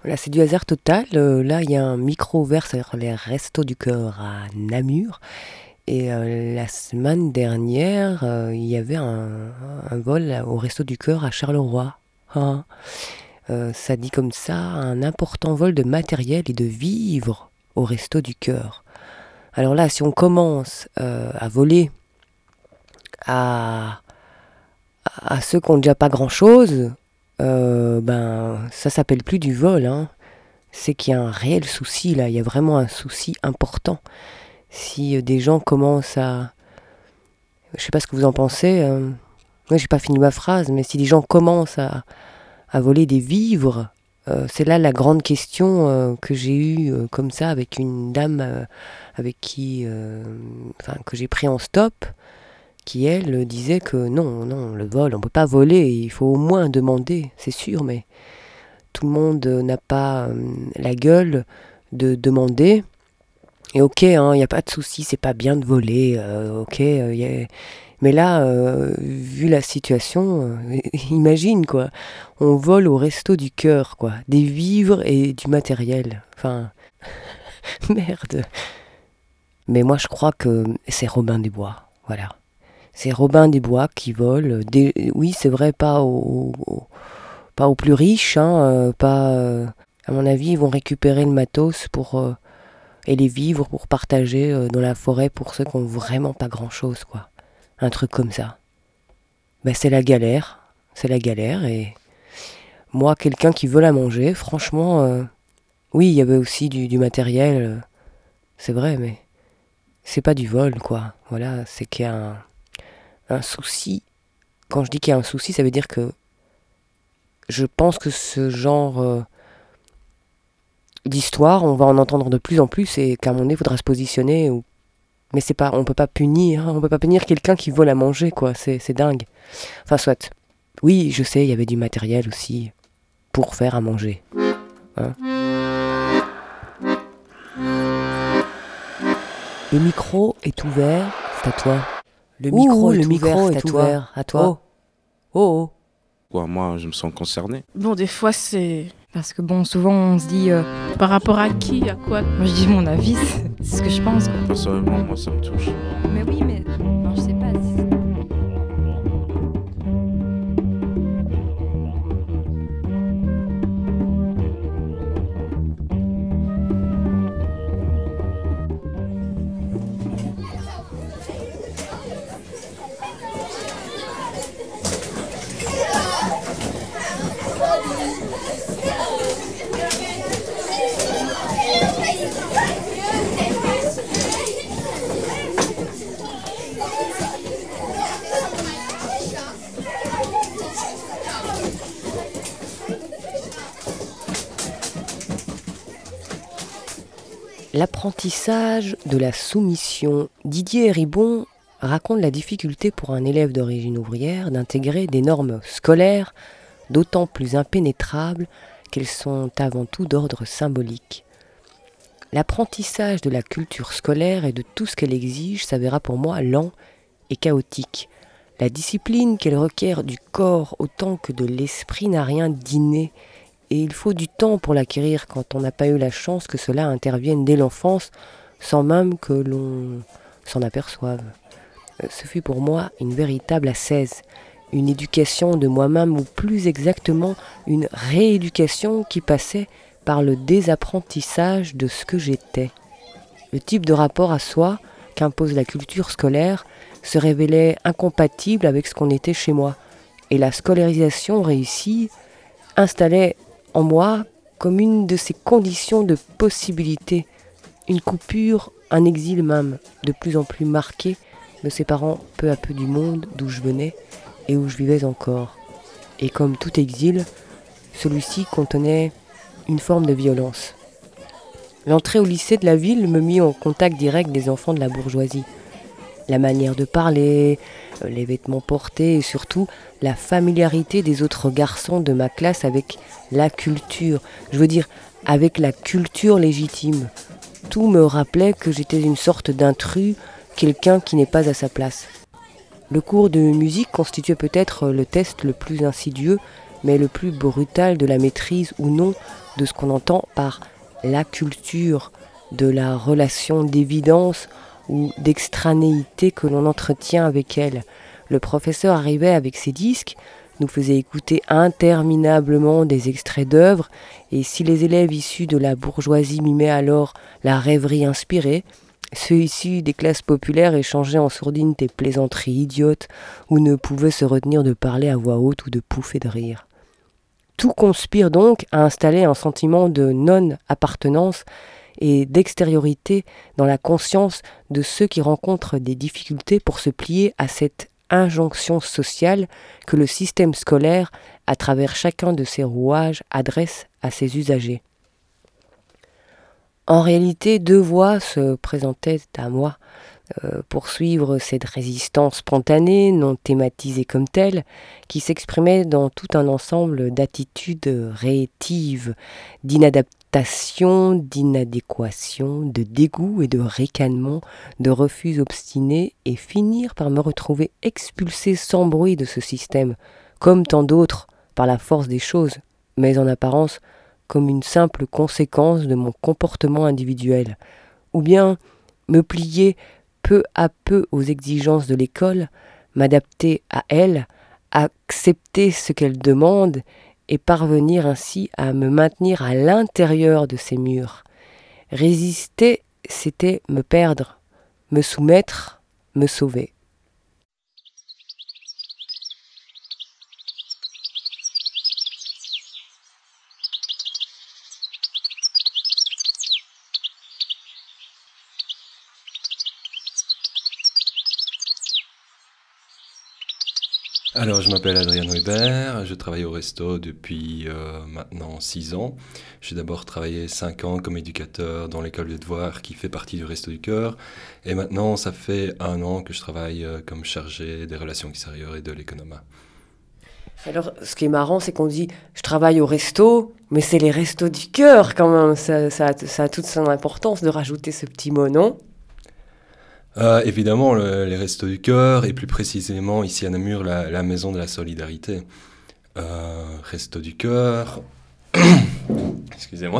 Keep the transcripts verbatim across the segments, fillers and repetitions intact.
Là, c'est du hasard total. Euh, là, il y a un micro ouvert sur les Restos du Cœur à Namur. Et euh, la semaine dernière, euh, il y avait un, un vol au Resto du Cœur à Charleroi. Ah. Euh, ça dit comme ça, un important vol de matériel et de vivres au Resto du Cœur. Alors là, si on commence euh, à voler à, à ceux qui n'ont déjà pas grand-chose, euh, ben ça s'appelle plus du vol, hein. C'est qu'il y a un réel souci là, il y a vraiment un souci important. Si euh, des gens commencent à... Je sais pas ce que vous en pensez, euh, moi j'ai pas fini ma phrase, mais si des gens commencent à, à voler des vivres, euh, c'est là la grande question euh, que j'ai eue euh, comme ça avec une dame euh, avec qui, euh, enfin que j'ai pris en stop, qui elle disait que non, non, le vol, on peut pas voler, il faut au moins demander, c'est sûr, mais tout le monde n'a pas euh, la gueule de demander. Et ok, il hein, n'y a pas de souci, c'est pas bien de voler, euh, ok, euh, y a... mais là, euh, vu la situation, euh, imagine quoi, on vole au Resto du Cœur, quoi, des vivres et du matériel, enfin, merde. Mais moi je crois que c'est Robin des Bois, voilà. C'est Robin des Bois qui vole, des... oui c'est vrai, pas aux, aux, pas aux plus riches, hein, euh, pas, euh, à mon avis ils vont récupérer le matos pour... Euh, et les vivres pour partager euh, dans la forêt pour ceux qui ont vraiment pas grand chose, quoi. Un truc comme ça. Ben, c'est la galère. C'est la galère et moi, quelqu'un qui veut la manger, franchement, euh, oui, il y avait aussi du, du matériel, euh, c'est vrai, mais c'est pas du vol, quoi. Voilà, c'est qu'il y a un, un souci. Quand je dis qu'il y a un souci, ça veut dire que je pense que ce genre euh, d'histoire, on va en entendre de plus en plus et qu'à un moment donné, il faudra se positionner ou... Mais c'est pas, on peut pas punir, hein, on peut pas punir quelqu'un qui vole à manger, quoi, c'est, c'est dingue. Enfin, soit. Oui, je sais, il y avait du matériel aussi pour faire à manger. Hein. Le micro est ouvert, c'est à toi. Le Ouh, micro, le est, micro ouvert, est c'est à toi. ouvert, à toi. Oh, oh, oh. Quoi, moi, je me sens concerné. Bon, des fois, c'est... Parce que bon, souvent on se dit... Euh, Par rapport à qui, à quoi? moi je dis mon avis, c'est, c'est ce que je pense. Quoi. Personnellement, moi, ça me touche. Mais oui, mais... Non, je sais pas. C'est... L'apprentissage de la soumission. Didier Ribon raconte la difficulté pour un élève d'origine ouvrière d'intégrer des normes scolaires d'autant plus impénétrables qu'elles sont avant tout d'ordre symbolique. L'apprentissage de la culture scolaire et de tout ce qu'elle exige s'avéra pour moi lent et chaotique. La discipline qu'elle requiert du corps autant que de l'esprit n'a rien d'inné. Et il faut du temps pour l'acquérir quand on n'a pas eu la chance que cela intervienne dès l'enfance, sans même que l'on s'en aperçoive. Ce fut pour moi une véritable ascèse, une éducation de moi-même, ou plus exactement une rééducation qui passait par le désapprentissage de ce que j'étais. Le type de rapport à soi qu'impose la culture scolaire se révélait incompatible avec ce qu'on était chez moi, et la scolarisation réussie installait en moi comme une de ces conditions de possibilité, une coupure, un exil même, de plus en plus marqué, me séparant peu à peu du monde d'où je venais et où je vivais encore. Et comme tout exil, celui-ci contenait une forme de violence. L'entrée au lycée de la ville me mit en contact direct des enfants de la bourgeoisie. La manière de parler, les vêtements portés et surtout la familiarité des autres garçons de ma classe avec la culture, je veux dire avec la culture légitime. Tout me rappelait que j'étais une sorte d'intrus, quelqu'un qui n'est pas à sa place. Le cours de musique constituait peut-être le test le plus insidieux, mais le plus brutal de la maîtrise ou non de ce qu'on entend par la culture de la relation d'évidence ou d'extranéité que l'on entretient avec elle. Le professeur arrivait avec ses disques, nous faisait écouter interminablement des extraits d'œuvres, et si les élèves issus de la bourgeoisie mimaient alors la rêverie inspirée, ceux issus des classes populaires échangeaient en sourdine des plaisanteries idiotes ou ne pouvaient se retenir de parler à voix haute ou de pouffer de rire. Tout conspire donc à installer un sentiment de non-appartenance et d'extériorité dans la conscience de ceux qui rencontrent des difficultés pour se plier à cette injonction sociale que le système scolaire, à travers chacun de ses rouages, adresse à ses usagers. En réalité, deux voies se présentaient à moi euh, pour suivre cette résistance spontanée, non thématisée comme telle, qui s'exprimait dans tout un ensemble d'attitudes rétives, d'inadaptation, d'inadéquation, de dégoût et de ricanement, de refus obstinés, et finir par me retrouver expulsé sans bruit de ce système, comme tant d'autres, par la force des choses, mais en apparence comme une simple conséquence de mon comportement individuel, ou bien me plier peu à peu aux exigences de l'école, m'adapter à elle, accepter ce qu'elle demande et parvenir ainsi à me maintenir à l'intérieur de ces murs. Résister, c'était me perdre, me soumettre, me sauver. Alors, je m'appelle Adrien Weber, je travaille au resto depuis euh, maintenant six ans. J'ai d'abord travaillé cinq ans comme éducateur dans l'école de devoirs qui fait partie du Resto du Cœur. Et maintenant, ça fait un an que je travaille euh, comme chargé des relations extérieures et de l'économat. Alors, ce qui est marrant, c'est qu'on dit « je travaille au resto », mais c'est les restos du cœur quand même. Ça, ça, ça a toute son importance de rajouter ce petit mot, non ? Euh, évidemment, le, les Restos du Cœur, et plus précisément ici à Namur, la, la Maison de la Solidarité. Euh, Restos du Cœur, excusez-moi.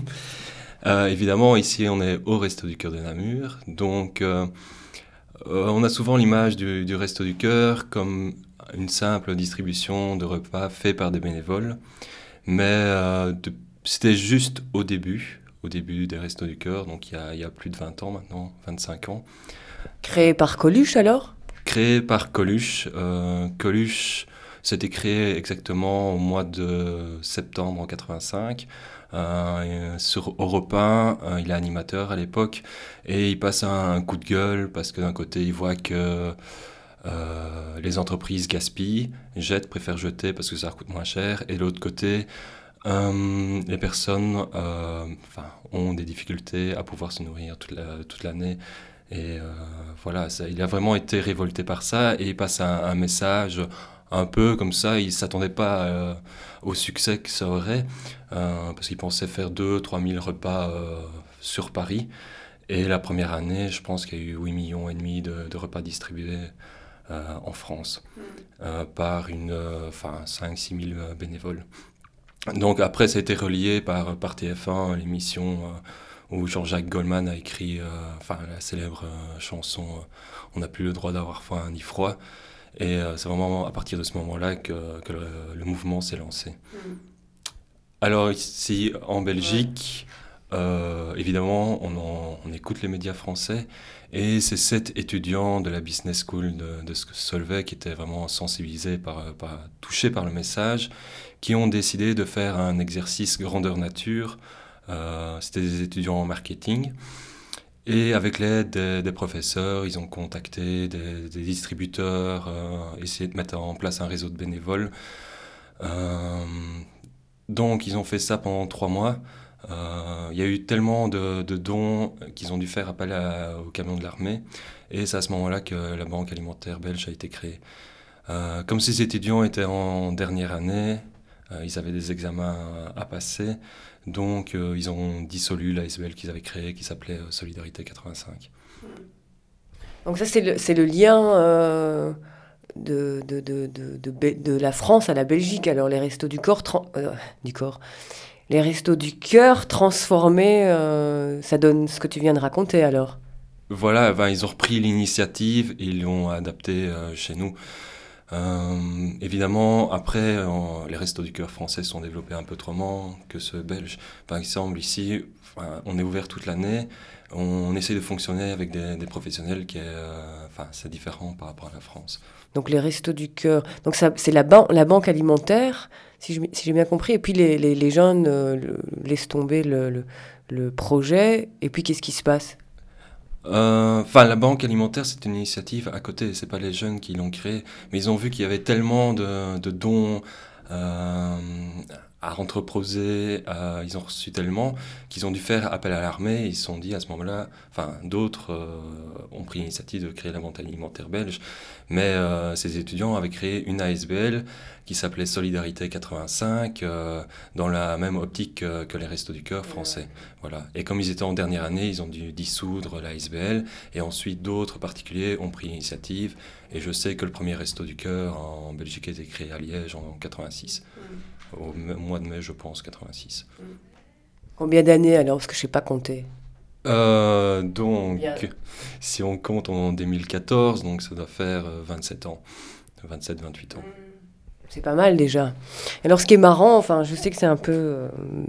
Euh, évidemment, ici on est au Restos du Cœur de Namur, donc euh, euh, on a souvent l'image du, du Restos du Cœur comme une simple distribution de repas faits par des bénévoles, mais euh, de, c'était juste au début, au début des Restos du Cœur, donc il y a, il y a plus de vingt ans maintenant, vingt-cinq ans. Créé par Coluche alors ? Créé par Coluche. Euh, Coluche, c'était créé exactement au mois de septembre en quatre-vingt-cinq. Euh, sur Europe un, euh, il est animateur à l'époque et il passe un, un coup de gueule parce que d'un côté il voit que euh, les entreprises gaspillent, jettent, préfèrent jeter parce que ça leur coûte moins cher, et de l'autre côté euh, les personnes euh, ont des difficultés à pouvoir se nourrir toute, la, toute l'année. Et euh, voilà, ça, il a vraiment été révolté par ça et il passe un, un message un peu comme ça. Il ne s'attendait pas euh, au succès que ça aurait euh, parce qu'il pensait faire deux à trois mille repas euh, sur Paris. Et la première année, je pense qu'il y a eu huit millions et demi de, de repas distribués euh, en France mmh. euh, par une, euh, cinq à six mille bénévoles. Donc après, ça a été relié par, par T F un, l'émission... Euh, où Jean-Jacques Goldman a écrit euh, enfin, la célèbre euh, chanson euh, « On n'a plus le droit d'avoir faim ni froid ». Et euh, c'est vraiment à partir de ce moment-là que, que le, le mouvement s'est lancé. Mmh. Alors ici, en Belgique, ouais. euh, évidemment, on, en, on écoute les médias français. Et c'est sept étudiants de la Business School de, de Solvay qui étaient vraiment sensibilisés, par, par, touchés par le message, qui ont décidé de faire un exercice grandeur nature. Euh, c'était des étudiants en marketing et avec l'aide des, des professeurs, ils ont contacté des, des distributeurs, euh, essayé de mettre en place un réseau de bénévoles. Euh, donc ils ont fait ça pendant trois mois. Euh, il y a eu tellement de, de dons qu'ils ont dû faire appel à, au camion de l'armée et c'est à ce moment-là que la Banque alimentaire belge a été créée. Euh, comme ces étudiants étaient en dernière année, euh, ils avaient des examens à passer. Donc, euh, ils ont dissolu l'A S B L qu'ils avaient créé, qui s'appelait euh, Solidarité quatre-vingt-cinq. Donc ça, c'est le, c'est le lien euh, de, de, de, de, de, de la France à la Belgique. Alors, les Restos du Corps, euh, du corps les restos du cœur transformés, euh, ça donne ce que tu viens de raconter alors. Voilà, ben, ils ont repris l'initiative et ils l'ont adapté euh, chez nous. Euh, évidemment, après, on- les restos du cœur français sont développés un peu autrement que ceux belges. Par exemple, ici, enfin, on est ouvert toute l'année. On essaie de fonctionner avec des, des professionnels qui est, euh, enfin, c'est différent par rapport à la France. Donc les restos du cœur. Donc ça, c'est la, ban- la banque alimentaire, si, je- si j'ai bien compris. Et puis les, les, les jeunes euh, le- laissent tomber le, le, le projet. Et puis qu'est-ce qui se passe? Euh, Enfin, la banque alimentaire, c'est une initiative à côté. C'est pas les jeunes qui l'ont créée, mais ils ont vu qu'il y avait tellement de, de dons euh, à entreposer. euh, ils ont reçu tellement qu'ils ont dû faire appel à l'armée. Ils se sont dit à ce moment-là, enfin, d'autres euh, ont pris l'initiative de créer la banque alimentaire belge, mais euh, ces étudiants avaient créé une A S B L qui s'appelait Solidarité quatre-vingt-cinq, euh, dans la même optique euh, que les Restos du Cœur français. Voilà. Et comme ils étaient en dernière année, ils ont dû dissoudre l'A S B L. Et ensuite, d'autres particuliers ont pris l'initiative. Et je sais que le premier Resto du Cœur en Belgique a été créé à Liège en quatre-vingt-six. Mm. Au m- mois de mai, je pense, quatre-vingt-six. Mm. Combien d'années alors? Parce que je ne sais pas compter. Euh, donc, Bien. si on compte en deux mille quatorze, donc ça doit faire euh, vingt-sept ans. vingt-sept vingt-huit ans. C'est pas mal déjà. Alors ce qui est marrant, enfin je sais que c'est un peu... euh,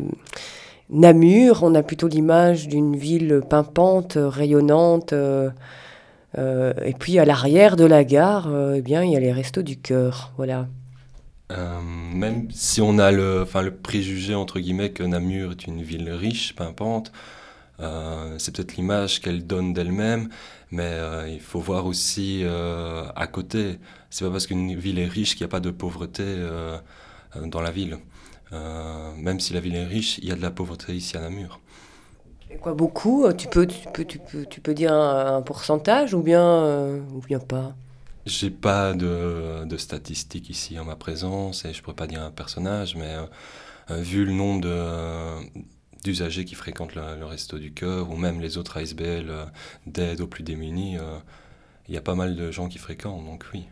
Namur, on a plutôt l'image d'une ville pimpante, euh, rayonnante. euh, euh, et puis à l'arrière de la gare, euh, eh bien, il y a les restos du cœur. Voilà. Euh, même si on a le, enfin, le préjugé, entre guillemets, que Namur est une ville riche, pimpante, euh, c'est peut-être l'image qu'elle donne d'elle-même, mais euh, il faut voir aussi euh, à côté. C'est pas parce qu'une ville est riche qu'il n'y a pas de pauvreté euh, euh, dans la ville. Euh, même si la ville est riche, il y a de la pauvreté ici à Namur. Et quoi, beaucoup? Tu peux, tu peux, tu peux, tu peux dire un, un pourcentage ou bien, euh, ou bien pas? J'ai pas de, de statistiques ici en ma présence et je pourrais pas dire un personnage, mais euh, euh, vu le nombre de, euh, d'usagers qui fréquentent le, le Resto du Cœur ou même les autres A S B L euh, d'aide aux plus démunis, euh, il y a pas mal de gens qui fréquentent, donc oui.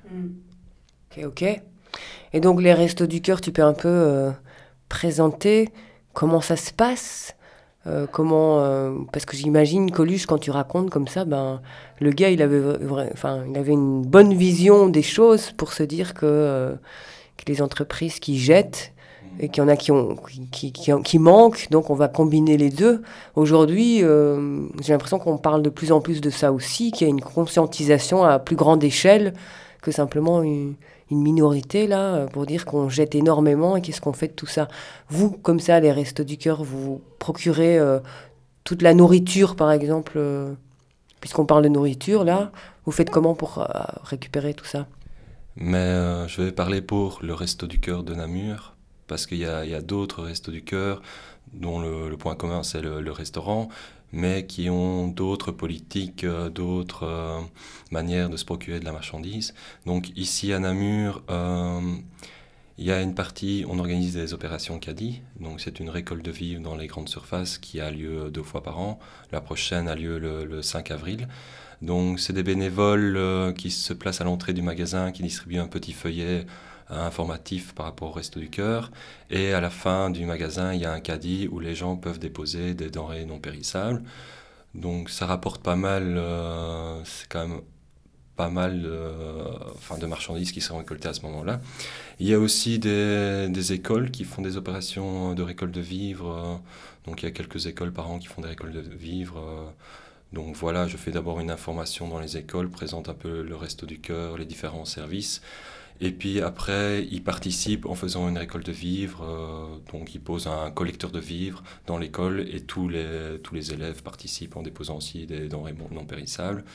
Ok, ok. Et donc les restos du cœur, tu peux un peu euh, présenter comment ça se passe? Euh, comment, euh, parce que j'imagine, Coluche, quand tu racontes comme ça, ben, le gars, il avait, vra- enfin, il avait une bonne vision des choses pour se dire que, euh, que les entreprises qui jettent, et qu'il y en a qui, ont, qui, qui, qui, qui manquent, donc on va combiner les deux. Aujourd'hui, euh, j'ai l'impression qu'on parle de plus en plus de ça aussi, qu'il y a une conscientisation à plus grande échelle que simplement une, une minorité, là, pour dire qu'on jette énormément et qu'est-ce qu'on fait de tout ça. Vous, comme ça, les Restos du Cœur, vous procurez euh, toute la nourriture, par exemple, euh, puisqu'on parle de nourriture, là, vous faites comment pour euh, récupérer tout ça? Mais euh, je vais parler pour le Resto du Cœur de Namur, parce qu'il y a, il y a d'autres Restos du Cœur dont le, le point commun c'est le, le restaurant, mais qui ont d'autres politiques, euh, d'autres euh, manières de se procurer de la marchandise. Donc ici à Namur, euh, il y a une partie, on organise des opérations caddie, donc c'est une récolte de vivres dans les grandes surfaces qui a lieu deux fois par an. La prochaine a lieu le, le cinq avril. Donc c'est des bénévoles euh, qui se placent à l'entrée du magasin, qui distribuent un petit feuillet euh, informatif par rapport au Resto du Cœur. Et à la fin du magasin, il y a un caddie où les gens peuvent déposer des denrées non périssables. Donc ça rapporte pas mal, euh, c'est quand même pas mal euh, enfin, de marchandises qui sont récoltées à ce moment-là. Il y a aussi des, des écoles qui font des opérations de récolte de vivres. euh, donc il y a quelques écoles par an qui font des récoltes de vivres. euh, donc voilà, je fais d'abord une information dans les écoles, présente un peu le Resto du Cœur, les différents services. Et puis après, ils participent en faisant une récolte de vivres. euh, donc ils posent un collecteur de vivres dans l'école et tous les, tous les élèves participent en déposant aussi des denrées non périssables.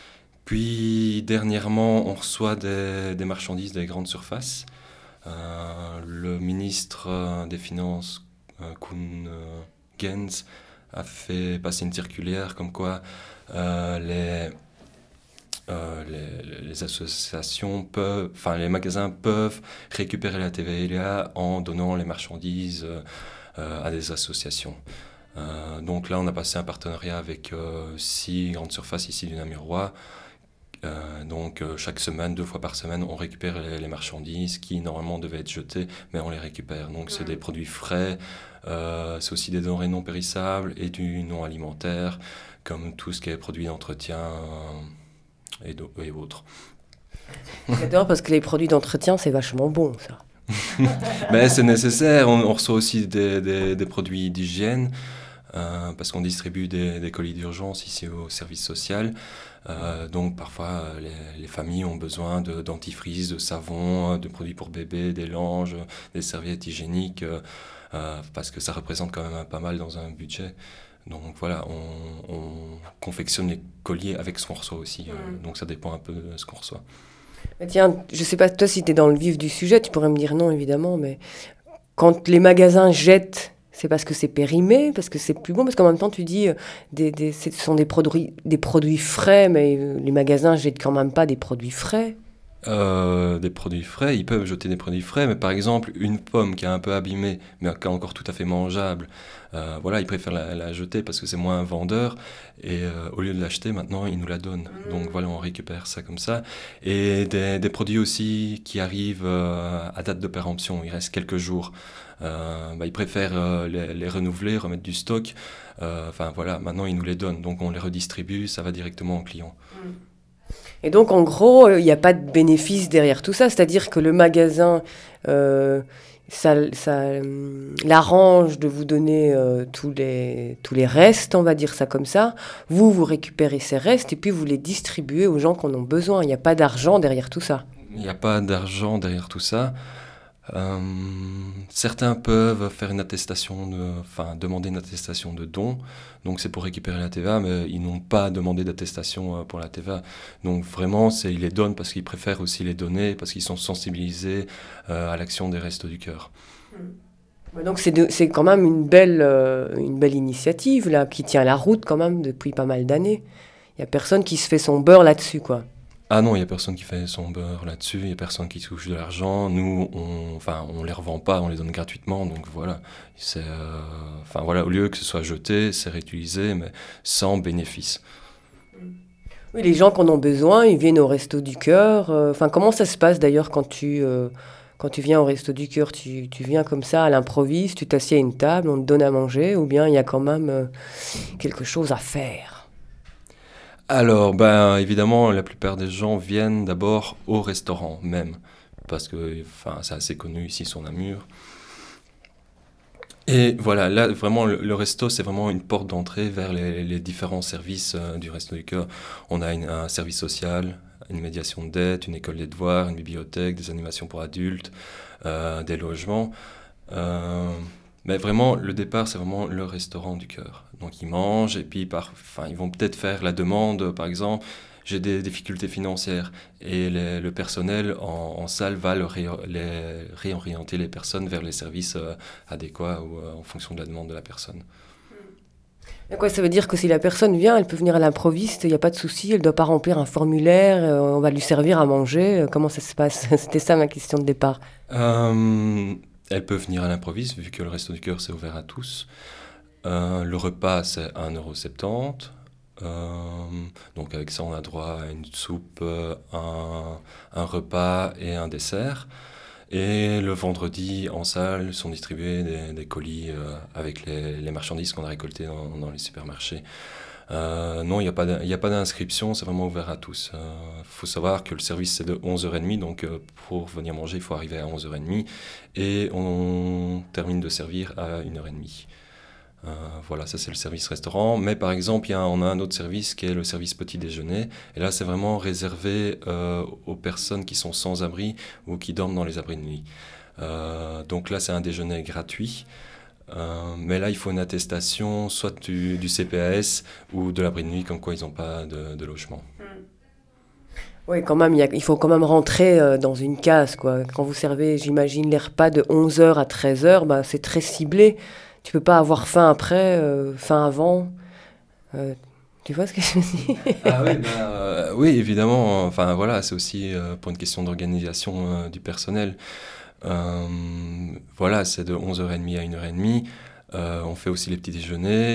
Puis dernièrement, on reçoit des, des marchandises des grandes surfaces. Euh, le ministre euh, des Finances, euh, Koen euh, Gens, a fait passer une circulaire comme quoi euh, les, euh, les, les associations peuvent, enfin les magasins peuvent récupérer la T V A en donnant les marchandises euh, à des associations. Euh, donc là, on a passé un partenariat avec euh, six grandes surfaces ici du Namurois Euh, donc euh, chaque semaine, deux fois par semaine, on récupère les, les marchandises qui normalement devaient être jetées, mais on les récupère. Donc c'est des produits frais, euh, c'est aussi des denrées non périssables et du non alimentaire, comme tout ce qui est produits d'entretien euh, et, d'au- et autres. J'adore parce que les produits d'entretien, c'est vachement bon, ça. Mais c'est nécessaire, on, on reçoit aussi des, des- des produits d'hygiène, euh, parce qu'on distribue des, des colis d'urgence ici au service social. Euh, donc parfois euh, les, les familles ont besoin de dentifrice, de savon, euh, de produits pour bébé, des langes, des serviettes hygiéniques, euh, euh, parce que ça représente quand même un- pas mal dans un budget. Donc voilà, on, on confectionne les colis avec ce qu'on reçoit aussi, euh, Mm. donc ça dépend un peu de ce qu'on reçoit. Mais tiens, je sais pas, toi, si tu es dans le vif du sujet, tu pourrais me dire non, évidemment, mais quand les magasins jettent, c'est parce que c'est périmé, parce que c'est plus bon, parce qu'en même temps, tu dis, euh, des, des, ce sont des produits, des produits frais, mais euh, les magasins jettent quand même pas des produits frais. Euh, des produits frais, ils peuvent jeter des produits frais, mais par exemple, une pomme qui est un peu abîmée, mais qui est encore tout à fait mangeable, euh, voilà, ils préfèrent la, la jeter parce que c'est moins vendeur, et euh, au lieu de l'acheter, maintenant, ils nous la donnent. Donc voilà, on récupère ça comme ça. Et des, des produits aussi qui arrivent euh, à date de péremption, il reste quelques jours. Euh, bah, ils préfèrent euh, les, les renouveler, remettre du stock. Euh, Enfin voilà, maintenant, ils nous les donnent, donc on les redistribue, ça va directement aux clients. Et donc, en gros, il n'y a pas de bénéfice derrière tout ça. C'est-à-dire que le magasin, euh, ça, ça euh, l'arrange de vous donner euh, tous les, tous les restes, on va dire ça comme ça. Vous, vous récupérez ces restes et puis vous les distribuez aux gens qui en ont besoin. Il n'y a pas d'argent derrière tout ça. Il n'y a pas d'argent derrière tout ça. Euh, certains peuvent faire une attestation, de, enfin demander une attestation de don, donc c'est pour récupérer la T V A, mais ils n'ont pas demandé d'attestation euh, pour la T V A. Donc vraiment, c'est, ils les donnent parce qu'ils préfèrent aussi les donner, parce qu'ils sont sensibilisés euh, à l'action des Restos du Cœur. Donc, c'est, de- c'est quand même une belle, euh, une belle initiative là, qui tient la route quand même depuis pas mal d'années. Il n'y a personne qui se fait son beurre là-dessus, quoi. Ah non, il n'y a personne qui fait son beurre là-dessus, il n'y a personne qui touche de l'argent. Nous, on enfin, on les revend pas, on les donne gratuitement, donc voilà. C'est, euh, enfin voilà, au lieu que ce soit jeté, c'est réutilisé, mais sans bénéfice. Oui, les gens qui en ont besoin, ils viennent au Resto du Cœur. euh, Enfin, comment ça se passe d'ailleurs quand tu, euh, quand tu viens au Resto du Cœur? Tu, tu viens comme ça à l'improviste, tu t'assieds à une table, on te donne à manger, ou bien il y a quand même euh, quelque chose à faire? Alors, ben, évidemment, la plupart des gens viennent d'abord au restaurant même, parce que enfin, c'est assez connu ici sur Namur. Et voilà, là, vraiment, le, le resto, c'est vraiment une porte d'entrée vers les, les différents services euh, du Resto du Cœur. On a une- un service social, une médiation de dette, une école des devoirs, une bibliothèque, des animations pour adultes, euh, des logements. Euh, mais vraiment, le départ, c'est vraiment le restaurant du cœur. Donc, ils mangent et puis, par, enfin, ils vont peut-être faire la demande, par exemple, j'ai des difficultés financières. Et les- le personnel en, en salle va le ré- les- réorienter les personnes vers les services euh, adéquats ou euh, en fonction de la demande de la personne. Et quoi, ça veut dire que si la personne vient, elle peut venir à l'improviste, il n'y a pas de souci, elle ne doit pas remplir un formulaire, euh, on va lui servir à manger. euh, Comment ça se passe? C'était ça ma question de départ. Euh, Elle peut venir à l'improviste, vu que le Resto du Cœur, c'est ouvert à tous. Euh, le repas, c'est un euro soixante-dix. Euh, donc avec ça, on a droit à une soupe, euh, un, un repas et un dessert. Et le vendredi, en salle, sont distribués des, des colis euh, avec les, les marchandises qu'on a récoltées dans, dans les supermarchés. Euh, non, il n'y a pas d'in- il y a pas d'inscription, c'est vraiment ouvert à tous. Il faut savoir que le service, c'est de onze heures trente, donc euh, pour venir manger, il faut arriver à onze heures trente. Et on termine de servir à une heure trente. Euh, voilà, ça c'est le service restaurant. Mais par exemple, il y a, on a un autre service qui est le service petit déjeuner. Et là, c'est vraiment réservé euh, aux personnes qui sont sans abri ou qui dorment dans les abris de nuit. Euh, donc là, c'est un déjeuner gratuit. Euh, mais là, il faut une attestation, soit du, du C P A S ou de l'abri de nuit, comme quoi ils n'ont pas de, de logement. Oui, quand même, il, y a- il faut quand même rentrer euh, dans une case, quoi. Quand vous servez, j'imagine, les repas de onze heures à treize heures, bah, c'est très ciblé. Tu peux pas avoir faim après, euh, faim avant. Euh, tu vois ce que je veux dire? Ah oui, bah, euh, oui, évidemment. Enfin voilà, c'est aussi euh, pour une question d'organisation euh, du personnel. Euh, voilà, c'est de onze heures trente à une heure trente. Euh, on fait aussi les petits déjeuners,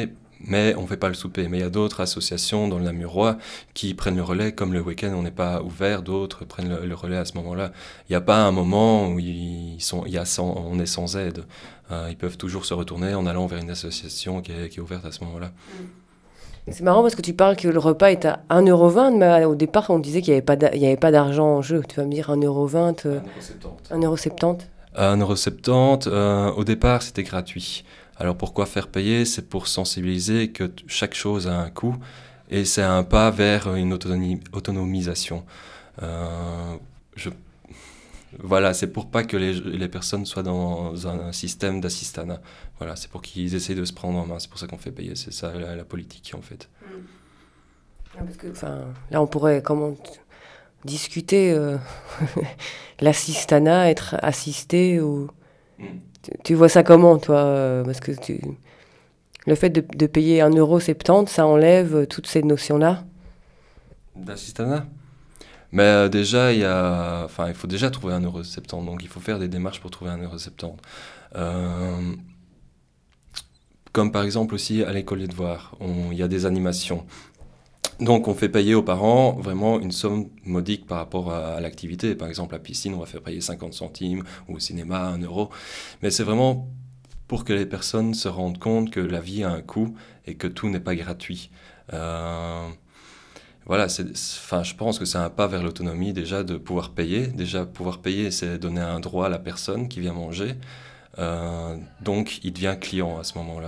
mais on ne fait pas le souper. Mais il y a d'autres associations dans le Namurois qui prennent le relais, comme le week-end on n'est pas ouvert, d'autres prennent le, le relais à ce moment-là. Il n'y a pas un moment où ils sont, il y a sans, on est sans aide. Euh, ils peuvent toujours se retourner en allant vers une association qui est, qui est ouverte à ce moment-là. C'est marrant parce que tu parles que le repas est à un euro vingt, mais au départ on disait qu'il n'y avait pas d'a- il y avait pas d'argent en jeu. Tu vas me dire un euro vingt, euh, un euro soixante-dix. un euro soixante-dix, euh, au départ c'était gratuit. Alors pourquoi faire payer? C'est pour sensibiliser que t- chaque chose a un coût et c'est un pas vers une autonomie- autonomisation. Euh, je- Voilà, c'est pour pas que les, les personnes soient dans un, un système d'assistanat. Voilà, c'est pour qu'ils essayent de se prendre en main. C'est pour ça qu'on fait payer. C'est ça la, la politique en fait. Parce que, enfin, là on pourrait comment t- discuter euh, l'assistanat, être assisté ou... Tu, tu vois ça comment, toi euh, Parce que tu... le fait de, de payer un euro soixante-dix, ça enlève euh, toutes ces notions-là. D'assistanat. Mais euh, déjà, il y a, enfin, il faut déjà trouver un euro soixante-dix. Donc il faut faire des démarches pour trouver un euro soixante-dix. Euh, comme par exemple aussi à l'école des devoirs, on- il y a des animations. Donc on fait payer aux parents vraiment une somme modique par rapport à, à l'activité. Par exemple, la piscine, on va faire payer cinquante centimes, ou au cinéma, un euro. Mais c'est vraiment pour que les personnes se rendent compte que la vie a un coût et que tout n'est pas gratuit. Euh, voilà, c'est, c'est- enfin, je pense que c'est un pas vers l'autonomie déjà de pouvoir payer. Déjà, pouvoir payer, c'est donner un droit à la personne qui vient manger. Euh, donc, il devient client à ce moment-là.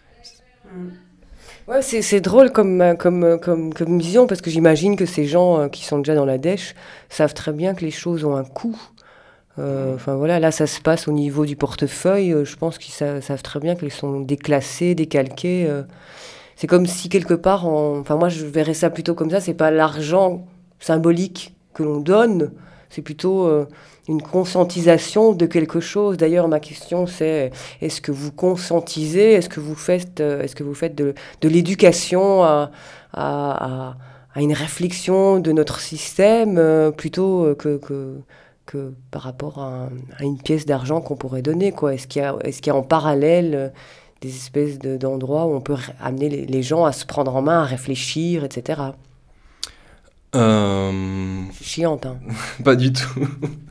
Ouais, c'est, c'est drôle comme, euh, comme, euh, comme, comme vision, parce que j'imagine que ces gens euh, qui sont déjà dans la dèche savent très bien que les choses ont un coût. Euh, Enfin voilà, là ça se passe au niveau du portefeuille. euh, je pense qu'ils sa- savent très bien qu'elles sont déclassées, décalquées. euh. C'est comme si quelque part, en- enfin moi je verrais ça plutôt comme ça, c'est pas l'argent symbolique que l'on donne, c'est plutôt euh, une conscientisation de quelque chose. D'ailleurs, ma question c'est, est-ce que vous conscientisez, est-ce que vous faites, euh, est-ce que vous faites de, de l'éducation à, à, à- à une réflexion de notre système euh, plutôt euh, que, que, que par rapport à, un- à une pièce d'argent qu'on pourrait donner, quoi. Est-ce qu'il y a, est-ce qu'il y a en parallèle euh, des espèces de- d'endroits où on peut r- amener les, les gens à se prendre en main, à réfléchir, et cetera. Euh, Je suis chiante, hein. Pas du tout.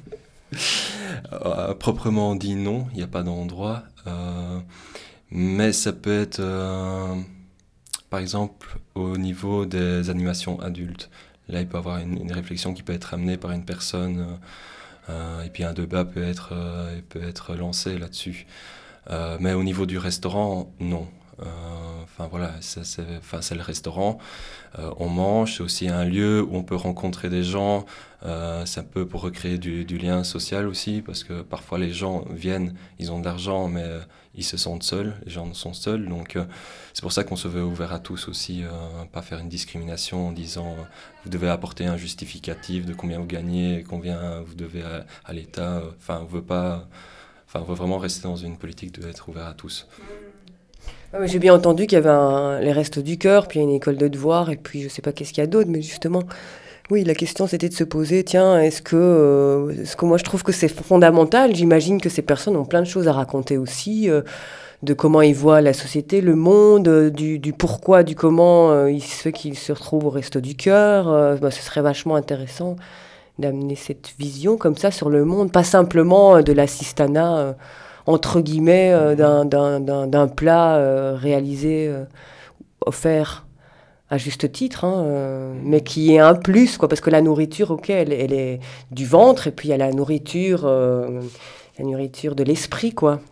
Euh, proprement dit, non, il n'y a pas d'endroit. Euh, mais ça peut être, euh, par exemple, au niveau des animations adultes. Là, il peut y avoir une, une réflexion qui peut être amenée par une personne, euh, euh, et puis un débat peut être, euh, peut être lancé là-dessus. Euh, mais au niveau du restaurant, non. Euh, Enfin voilà, ça, c'est, enfin, c'est le restaurant. Euh, on mange, c'est aussi un lieu où on peut rencontrer des gens. Euh, c'est un peu pour recréer du, du lien social aussi, parce que parfois les gens viennent, ils ont de l'argent, mais euh, ils se sentent seuls, les gens sont seuls. Donc euh, c'est pour ça qu'on se veut ouvert à tous aussi, euh, pas faire une discrimination en disant euh, vous devez apporter un justificatif de combien vous gagnez, combien vous devez à, à l'État. Enfin, on veut pas, enfin, on veut vraiment rester dans une politique d'être ouvert à tous. Ouais, mais j'ai bien entendu qu'il y avait un- les Restos du Cœur, puis il y a une école de devoirs, et puis je sais pas qu'est-ce qu'il y a d'autre, mais justement, oui, la question c'était de se poser, tiens, est-ce que, euh, est-ce que moi je trouve que c'est fondamental, j'imagine que ces personnes ont plein de choses à raconter aussi, euh, de comment ils voient la société, le monde, euh, du, du pourquoi, du comment euh, il se fait qu'ils se retrouvent au Resto du Cœur. Euh, bah, ce serait vachement intéressant d'amener cette vision comme ça sur le monde, pas simplement euh, de l'assistanat, euh, entre guillemets, euh, d'un, d'un, d'un, d'un plat euh, réalisé, euh, offert à juste titre, hein, euh, mais qui est un plus, quoi, parce que la nourriture, ok, elle, elle est du ventre, et puis il y a la nourriture, euh, la nourriture de l'esprit, quoi.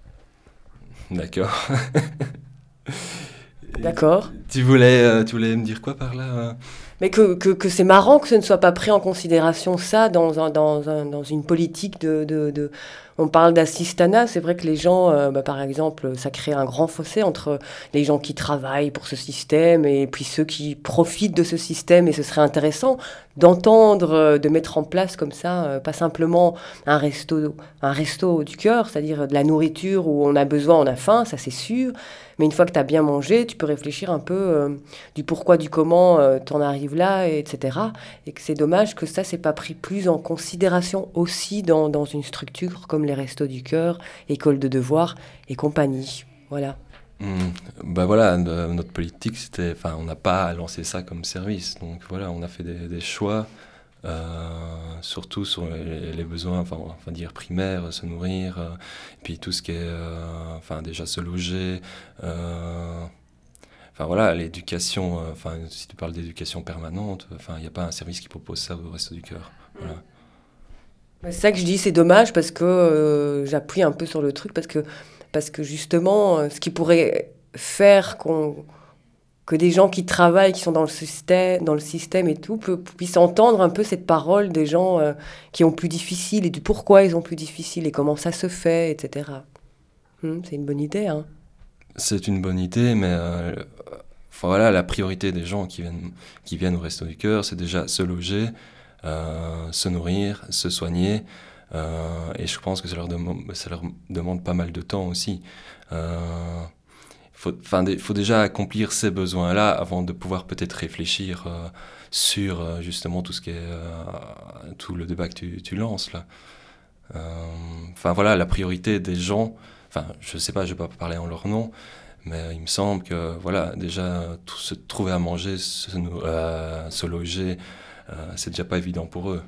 D'accord. D'accord. Tu voulais, euh, tu voulais me dire quoi par là euh Mais que, que, que c'est marrant que ce ne soit pas pris en considération, ça, dans, un, dans, un, dans une politique de... de, de... On parle d'assistanat, c'est vrai que les gens, euh, bah, par exemple, ça crée un grand fossé entre les gens qui travaillent pour ce système et puis ceux qui profitent de ce système, et ce serait intéressant d'entendre, euh, de mettre en place comme ça, euh, pas simplement un resto, un resto du cœur, c'est-à-dire de la nourriture où on a besoin, on a faim, ça c'est sûr, mais une fois que tu as bien mangé, tu peux réfléchir un peu euh, du pourquoi, du comment euh, t'en arrives là, et cetera. Et que c'est dommage que ça, c'est pas pris plus en considération aussi dans, dans une structure comme les Restos du Cœur, École de Devoirs et compagnie. Voilà. Mmh. Ben voilà, de- notre politique, c'était, enfin, on n'a pas lancé ça comme service. Donc voilà, on a fait des, des choix, euh, surtout sur les, les besoins, enfin, on va dire primaires, se nourrir, euh, et puis tout ce qui est, euh, enfin, déjà se loger. euh, Enfin voilà, l'éducation, euh, enfin, si tu parles d'éducation permanente, enfin, il n'y a pas un service qui propose ça au Resto du Cœur. Voilà. C'est ça que je dis, c'est dommage parce que euh, j'appuie un peu sur le truc parce que, parce que justement, euh, ce qui pourrait faire qu'on, que des gens qui travaillent, qui sont dans le système, dans le système et tout, peu- puissent entendre un peu cette parole des gens euh, qui ont plus difficile et du pourquoi ils ont plus difficile et comment ça se fait, et cetera. Hum, c'est une bonne idée, hein. C'est une bonne idée, mais euh, enfin, voilà, la priorité des gens qui viennent, qui viennent au Resto du Cœur, c'est déjà se loger, euh, se nourrir, se soigner. euh, et je pense que ça leur, demande, ça leur demande pas mal de temps aussi. Euh, faut, enfin, il faut déjà accomplir ces besoins-là avant de pouvoir peut-être réfléchir euh, sur euh, justement tout ce qui est euh, tout le débat que tu, tu lances là. Euh, Enfin voilà, la priorité des gens. Enfin, je sais pas, je vais pas parler en leur nom, mais il me semble que voilà, déjà tout, se trouver à manger, se, nou- euh, se loger, euh, c'est déjà pas évident pour eux.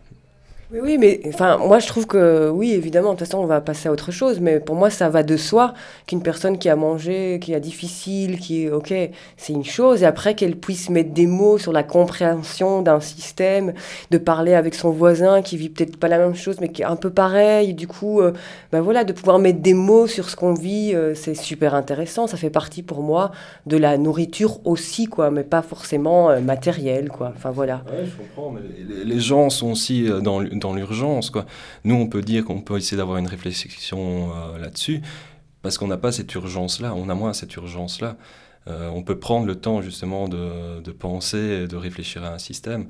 Oui, oui, mais enfin, moi je trouve que oui, évidemment, de toute façon, on va passer à autre chose, mais pour moi, ça va de soi qu'une personne qui a mangé, qui a difficile, qui est ok, c'est une chose, et après qu'elle puisse mettre des mots sur la compréhension d'un système, de parler avec son voisin qui vit peut-être pas la même chose, mais qui est un peu pareil, et du coup, euh, ben voilà, de pouvoir mettre des mots sur ce qu'on vit, euh, c'est super intéressant, ça fait partie pour moi de la nourriture aussi, quoi, mais pas forcément euh, matérielle, quoi, enfin voilà. Ouais, je comprends, mais les, les gens sont aussi euh, dans, l'u- dans l'urgence, quoi. Nous, on peut dire qu'on peut essayer d'avoir une réflexion euh, là-dessus, parce qu'on n'a pas cette urgence-là, on a moins cette urgence-là. Euh, on peut prendre le temps justement de, de penser et de réfléchir à un système,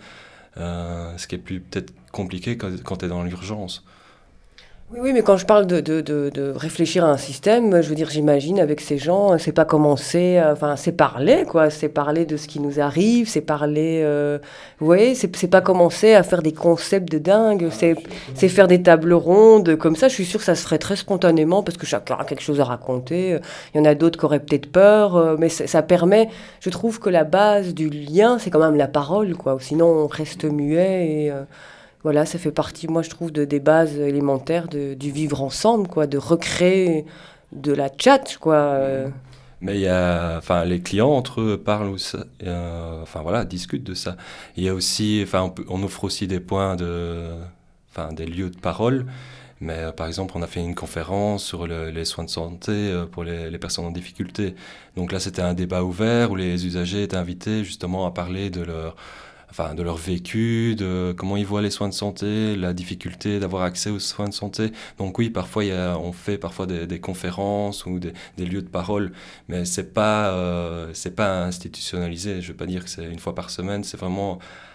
euh, ce qui est plus peut-être compliqué quand, quand tu es dans l'urgence. Oui, oui, mais quand je parle de, de, de, de réfléchir à un système, je veux dire, j'imagine avec ces gens, euh, c'est pas commencer, euh, enfin, c'est parler, quoi, c'est parler de ce qui nous arrive, c'est parler, euh, vous voyez, c'est, c'est pas commencer à faire des concepts de dingue, c'est, c'est faire des tables rondes, comme ça, je suis sûre que ça se ferait très spontanément, parce que chacun a quelque chose à raconter, il y en a d'autres qui auraient peut-être peur, euh, mais ça, ça permet, je trouve que la base du lien, c'est quand même la parole, quoi, sinon on reste muet et... euh, voilà, ça fait partie, moi, je trouve, de, des bases élémentaires de, du vivre ensemble, quoi, de recréer de la chat, quoi. euh. Mais il y a, enfin, les clients entre eux parlent aussi, euh, enfin voilà, discutent de ça. Il y a aussi, enfin, on, peut- on offre aussi des points de, enfin, des lieux de parole. Mais euh, par exemple, on a fait une conférence sur le- les soins de santé euh, pour les, les personnes en difficulté. Donc là, c'était un débat ouvert où les usagers étaient invités justement à parler de leur, enfin, de leur vécu, de comment ils voient les soins de santé, la difficulté d'avoir accès aux soins de santé. Donc oui, parfois, il y a- on fait parfois des, des conférences ou des, des lieux de parole, mais c'est pas, euh, c'est pas institutionnalisé. Je veux pas dire que c'est une fois par semaine, c'est vraiment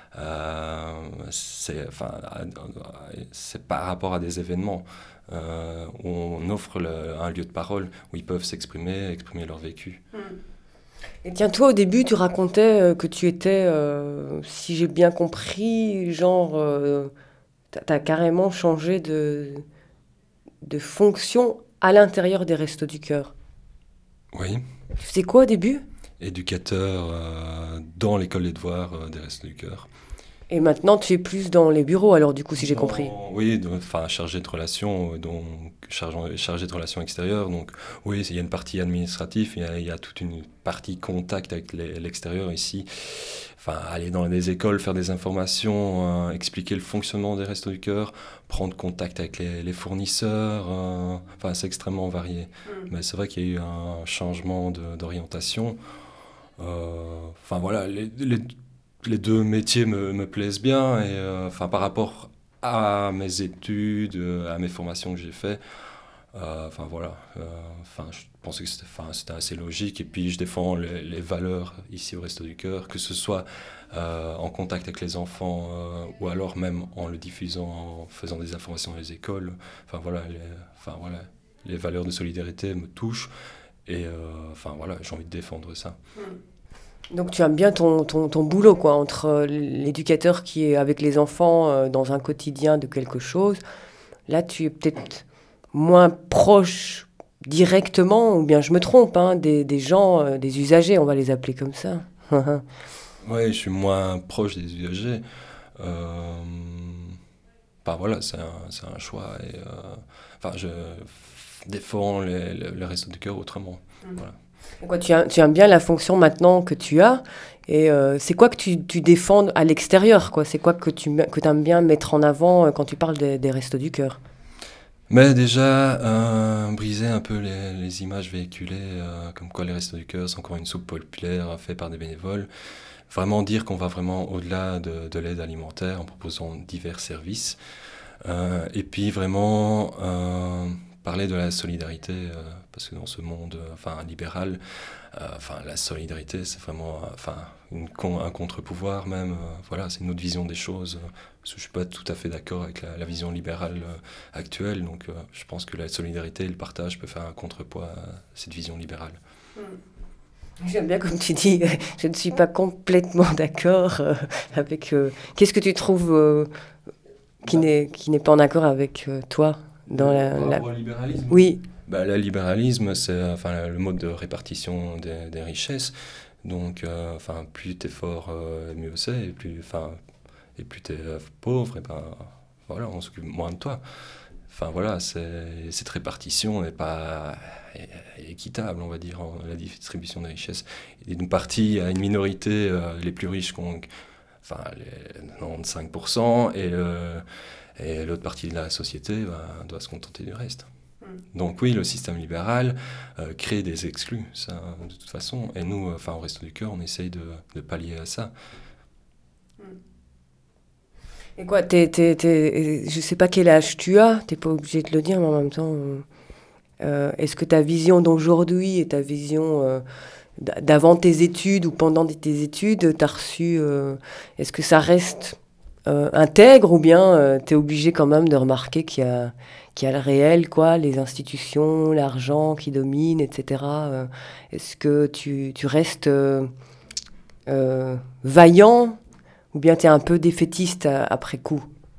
euh, c'est, enfin, c'est par rapport à des événements. Euh, où on offre le- un lieu de parole où ils peuvent s'exprimer, exprimer leur vécu. Et tiens, toi, au début, tu racontais euh, que tu étais, euh, si j'ai bien compris, genre, euh, t'as, t'as carrément changé de, de fonction à l'intérieur des Restos du Cœur. Oui, Tu faisais quoi au début? éducateur euh, dans l'école des devoirs euh, des Restos du Cœur. Et maintenant, tu es plus dans les bureaux, alors, du coup, si j'ai Non, compris. oui, de- enfin chargé de relations, euh, donc chargé, chargé de relations extérieures. Donc oui, il y a une partie administrative, il y a, il y a toute une partie contact avec les- l'extérieur ici. Enfin, aller dans des écoles, faire des informations, euh, expliquer le fonctionnement des Restos du Cœur, prendre contact avec les, les fournisseurs. euh, enfin, c'est extrêmement varié. Mais c'est vrai qu'il y a eu un changement de- d'orientation. Euh, Enfin voilà, les, les les deux métiers me, me plaisent bien et euh, enfin par rapport à mes études, euh, à mes formations que j'ai fait, euh, enfin voilà, euh, enfin je pensais que c'était, enfin, c'était assez logique et puis je défends les, les valeurs ici au Resto du Cœur, que ce soit euh, en contact avec les enfants euh, ou alors même en le diffusant, en faisant des informations dans les écoles. Enfin voilà, les, enfin voilà, les valeurs de solidarité me touchent et euh, enfin voilà, j'ai envie de défendre ça. Donc tu aimes bien ton, ton, ton boulot, quoi, entre euh, l'éducateur qui est avec les enfants euh, dans un quotidien de quelque chose. Là, tu es peut-être moins proche directement, ou bien je me trompe, hein, des, des gens, euh, des usagers, on va les appeler comme ça. Oui, je suis moins proche des usagers. Euh, bah voilà, c'est un, c'est un choix. Et, euh, enfin, je défends les, les, les Restos du Cœur autrement. Mmh. Voilà. Quoi, tu, aimes, tu aimes bien la fonction maintenant que tu as. Et euh, c'est quoi que tu, tu défends à l'extérieur, quoi? C'est quoi que tu que aimes bien mettre en avant euh, quand tu parles des, des Restos du Cœur? Mais déjà, euh, briser un peu les, les images véhiculées, euh, comme quoi les Restos du Cœur, c'est encore une soupe populaire faite par des bénévoles. Vraiment dire qu'on va vraiment au-delà de, de l'aide alimentaire en proposant divers services. Euh, et puis vraiment euh, parler de la solidarité, euh, parce que dans ce monde euh, enfin, libéral, euh, enfin, la solidarité, c'est vraiment euh, enfin, une, un contre-pouvoir même. Euh, voilà, c'est une autre vision des choses. Euh, parce que je ne suis pas tout à fait d'accord avec la, la vision libérale euh, actuelle. Donc euh, je pense que la solidarité et le partage peuvent faire un contrepoids à cette vision libérale. Mmh. J'aime bien comme tu dis, je ne suis pas complètement d'accord euh, avec... Euh, qu'est-ce que tu trouves euh, qui, bah, n'est, qui n'est pas en accord avec euh, toi dans le, la, par la... rapport au libéralisme? Oui. Bah, le libéralisme, c'est enfin, le mode de répartition des, des richesses. Donc, euh, enfin, plus t'es fort, euh, mieux c'est. Et plus, enfin, et plus t'es euh, pauvre, et ben, voilà, on s'occupe moins de toi. Enfin, voilà, c'est, cette répartition n'est pas équitable, on va dire, en, la distribution des richesses. Il y a une partie à une minorité, euh, les plus riches, qu'on, enfin, les quatre-vingt-quinze pour cent, et, le, et l'autre partie de la société ben, doit se contenter du reste. Mm. Donc oui, le système libéral euh, crée des exclus, ça, de toute façon. Et nous, enfin, au Resto du Cœur, on essaye de, de pallier à ça. Mm. Et quoi, t'es, t'es, t'es, je sais pas quel âge tu as, t'es pas obligé de le dire, mais en même temps, euh, est-ce que ta vision d'aujourd'hui et ta vision euh, d'avant tes études ou pendant tes études, t'as reçu, euh, est-ce que ça reste euh, intègre ou bien euh, t'es obligé quand même de remarquer qu'il y a, qu'il y a le réel, quoi, les institutions, l'argent qui domine, et cetera. Euh, est-ce que tu, tu restes euh, euh, vaillant? Ou bien tu es un peu défaitiste après coup?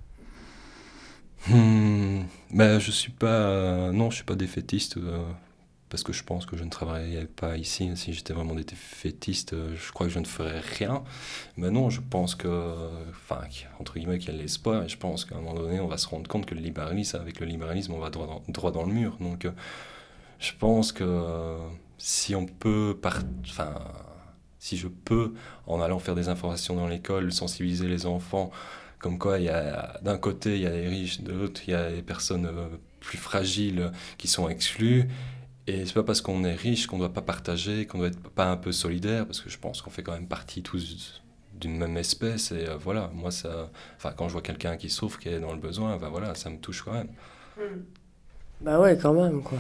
hmm, ben, Je suis pas... Euh, non, je suis pas défaitiste euh, parce que je pense que je ne travaillerais pas ici. Si j'étais vraiment défaitiste, euh, je crois que je ne ferais rien. Mais non, je pense que... Enfin, entre guillemets, qu'il y a l'espoir. Et je pense qu'à un moment donné, on va se rendre compte que le libéralisme, avec le libéralisme, on va droit dans, droit dans le mur. Donc, euh, je pense que euh, si on peut... Part... Enfin... Si je peux, en allant faire des informations dans l'école, sensibiliser les enfants, comme quoi il y a, d'un côté il y a les riches, de l'autre il y a les personnes euh, plus fragiles qui sont exclues. Et c'est pas parce qu'on est riche qu'on doit pas partager, qu'on doit être pas un peu solidaire, parce que je pense qu'on fait quand même partie tous d'une même espèce. Et euh, voilà, moi ça, enfin quand je vois quelqu'un qui souffre, qui est dans le besoin, ben voilà, ça me touche quand même. Mm. Bah ouais, quand même, quoi.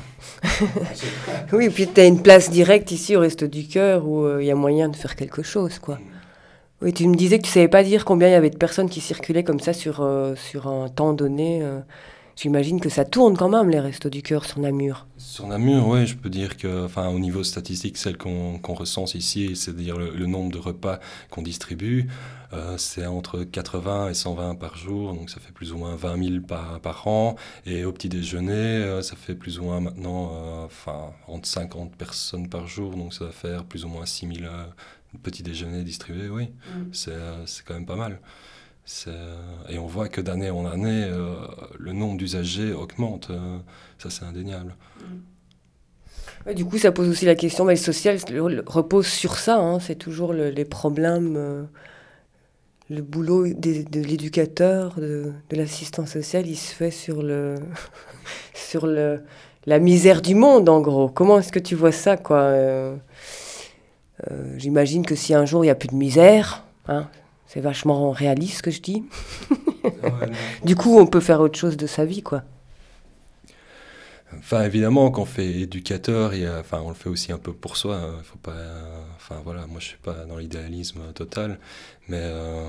Oui, puis tu as une place directe ici au Resto du Cœur où il euh, y a moyen de faire quelque chose, quoi. Oui, tu me disais que tu savais pas dire combien il y avait de personnes qui circulaient comme ça sur, euh, sur un temps donné. Euh. J'imagine que ça tourne quand même, les Restos du Cœur sur Namur. Sur Namur, oui, je peux dire que, enfin, au niveau statistique, celle qu'on, qu'on recense ici, c'est-à-dire le, le nombre de repas qu'on distribue, euh, c'est entre quatre-vingts et cent vingt par jour, donc ça fait plus ou moins vingt mille par, par an. Et au petit déjeuner, euh, ça fait plus ou moins maintenant, euh, enfin, entre cinquante personnes par jour, donc ça va faire plus ou moins six mille euh, petits déjeuners distribués, oui, mmh. c'est, euh, c'est quand même pas mal. C'est, et on voit que d'année en année, euh, le nombre d'usagers augmente. Euh, ça, c'est indéniable. Ouais, du coup, ça pose aussi la question, mais le social le, repose sur ça. Hein, c'est toujours le, les problèmes, euh, le boulot des, de l'éducateur, de, de l'assistant social, il se fait sur, le, sur le, la misère du monde, en gros. Comment est-ce que tu vois ça, quoi euh, euh, J'imagine que si un jour il n'y a plus de misère... Hein, c'est vachement réaliste ce que je dis. Ouais, du coup, on peut faire autre chose de sa vie, quoi. Enfin, évidemment, quand on fait éducateur, il y a, enfin, on le fait aussi un peu pour soi. Hein. Faut pas, euh, enfin, voilà, moi, je suis pas dans l'idéalisme total, mais euh,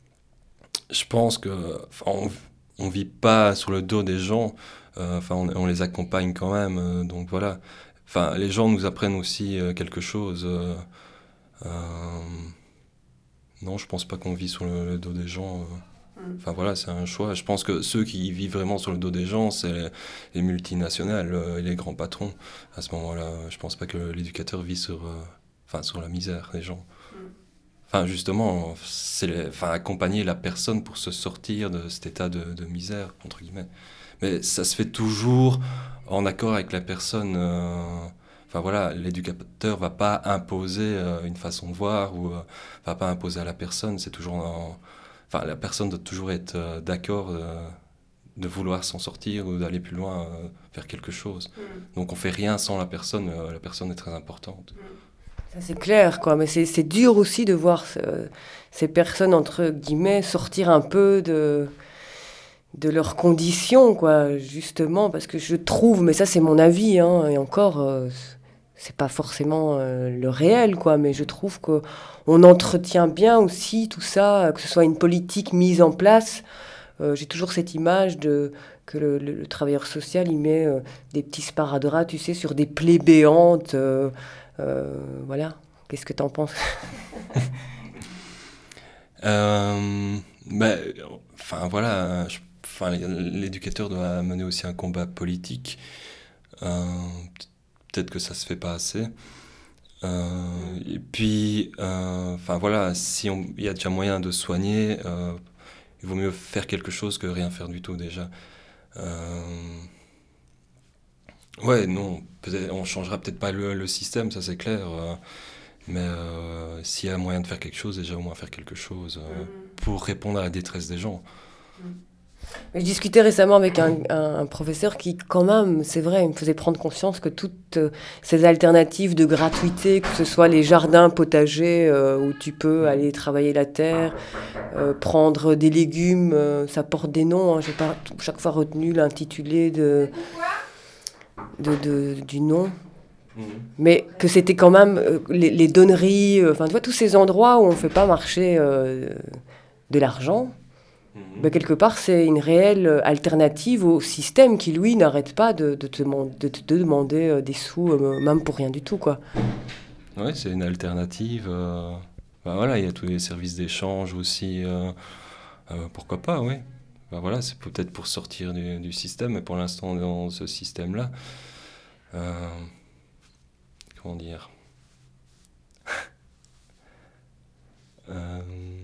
je pense que, on, on vit pas sur le dos des gens. Euh, enfin, on, on les accompagne quand même. Euh, donc voilà. Enfin, les gens nous apprennent aussi euh, quelque chose. Euh, euh, Non, je pense pas qu'on vit sur le, le dos des gens. Enfin voilà, c'est un choix. Je pense que ceux qui vivent vraiment sur le dos des gens, c'est les, les multinationales euh, et les grands patrons. À ce moment-là, je pense pas que l'éducateur vit sur, euh, enfin, sur la misère des gens. Enfin justement, c'est les- enfin, accompagner la personne pour se sortir de cet état de, de misère, entre guillemets. Mais ça se fait toujours en accord avec la personne. euh, Enfin voilà, l'éducateur va pas imposer euh, une façon de voir ou euh, va pas imposer à la personne. C'est toujours en- Enfin, la personne doit toujours être euh, d'accord euh, de vouloir s'en sortir ou d'aller plus loin, euh, faire quelque chose. Donc on fait rien sans la personne. euh, la personne est très importante. Ça, c'est clair, quoi. Mais c'est, c'est dur aussi de voir ce- ces personnes, entre guillemets, sortir un peu de, de leurs conditions, quoi, justement, parce que je trouve, mais ça c'est mon avis, hein, et encore, euh, c'est pas forcément euh, le réel, quoi, mais je trouve que on entretient bien aussi tout ça, que ce soit une politique mise en place. Euh, j'ai toujours cette image de que le, le- le travailleur social, il met euh, des petits sparadraps, tu sais, sur des plaies béantes, euh, euh, voilà. Qu'est-ce que t'en penses? Euh, ben, enfin voilà, je- enfin, l'éducateur doit mener aussi un combat politique. Euh, Peut-être que ça se fait pas assez. Euh, et puis, euh, enfin voilà, si on- il y a déjà moyen de soigner, euh, il vaut mieux faire quelque chose que rien faire du tout déjà. Euh, ouais, non, peut-être, on changera peut-être pas le, le système, ça c'est clair. euh, mais euh, s'il y a moyen de faire quelque chose, déjà au moins faire quelque chose euh, pour répondre à la détresse des gens. Mais je discutais récemment avec un, un- un professeur qui, quand même, c'est vrai, il me faisait prendre conscience que toutes euh, ces alternatives de gratuité, que ce soit les jardins potagers euh, où tu peux aller travailler la terre, euh, prendre des légumes, euh, ça porte des noms. Hein, j'ai pas t- chaque fois retenu l'intitulé de, de, de- du nom. Mais que c'était quand même euh, les, les donneries, euh, enfin, tu vois, tous ces endroits où on ne fait pas marcher euh, de l'argent. Ben, quelque part, c'est une réelle euh, alternative au système qui, lui, n'arrête pas de, de, te, man- de te demander euh, des sous, euh, même pour rien du tout, quoi. Ouais, c'est une alternative. euh, Bah voilà, il y a tous les services d'échange aussi. euh, euh, pourquoi pas, oui. Bah voilà, c'est peut-être pour sortir du, du système, mais pour l'instant, on est dans ce système-là. Euh, comment dire Euh,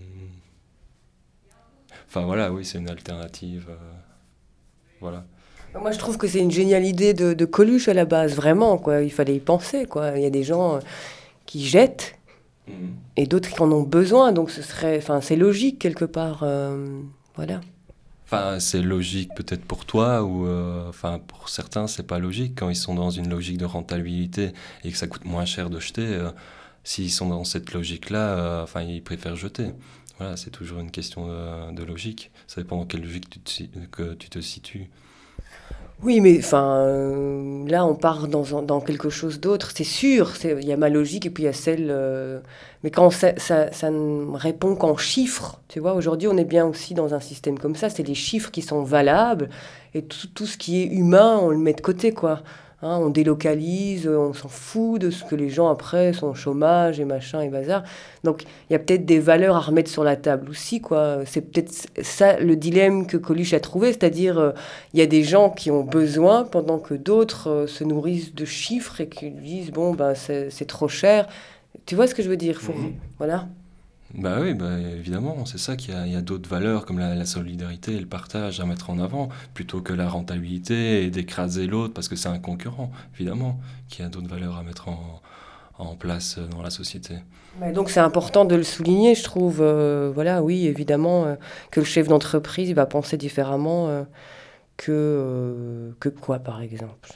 Enfin voilà, oui, c'est une alternative. euh, Voilà. Moi, je trouve que c'est une géniale idée de, de Coluche à la base, vraiment, quoi. Il fallait y penser, quoi. Il y a des gens euh, qui jettent et d'autres qui en ont besoin, donc ce serait, enfin, c'est logique quelque part, euh, voilà. Enfin, c'est logique peut-être pour toi, ou euh, enfin pour certains, c'est pas logique quand ils sont dans une logique de rentabilité et que ça coûte moins cher de jeter. euh, S'ils sont dans cette logique-là, euh, enfin, ils préfèrent jeter. Voilà, c'est toujours une question de, de logique. Ça dépend dans quelle logique tu te, si- que tu te situes. Oui, mais enfin, euh, là, on part dans, un- dans quelque chose d'autre, c'est sûr. c'est- Il y a ma logique et puis il y a celle. euh, mais quand ça, ça, ça ne répond qu'en chiffres, tu vois, aujourd'hui, on est bien aussi dans un système comme ça. C'est les chiffres qui sont valables et tout, tout ce qui est humain, on le met de côté, quoi. Hein, on délocalise, on s'en fout de ce que les gens après sont au chômage et machin et bazar. Donc, il y a peut-être des valeurs à remettre sur la table aussi, quoi. C'est peut-être ça le dilemme que Coluche a trouvé, c'est-à-dire. euh, il y a des gens qui ont besoin pendant que d'autres euh, se nourrissent de chiffres et qui disent bon ben c'est, c'est trop cher. Tu vois ce que je veux dire? Faut, Mhm. voilà. Bah oui, bah évidemment, c'est ça qu'il y a, il y a d'autres valeurs comme la, la solidarité et le partage à mettre en avant, plutôt que la rentabilité et d'écraser l'autre parce que c'est un concurrent, évidemment, qu'il y a d'autres valeurs à mettre en, en place dans la société. Mais donc c'est important de le souligner, je trouve. Euh, voilà, oui, évidemment euh, que le chef d'entreprise il va penser différemment euh, que euh, que quoi par exemple?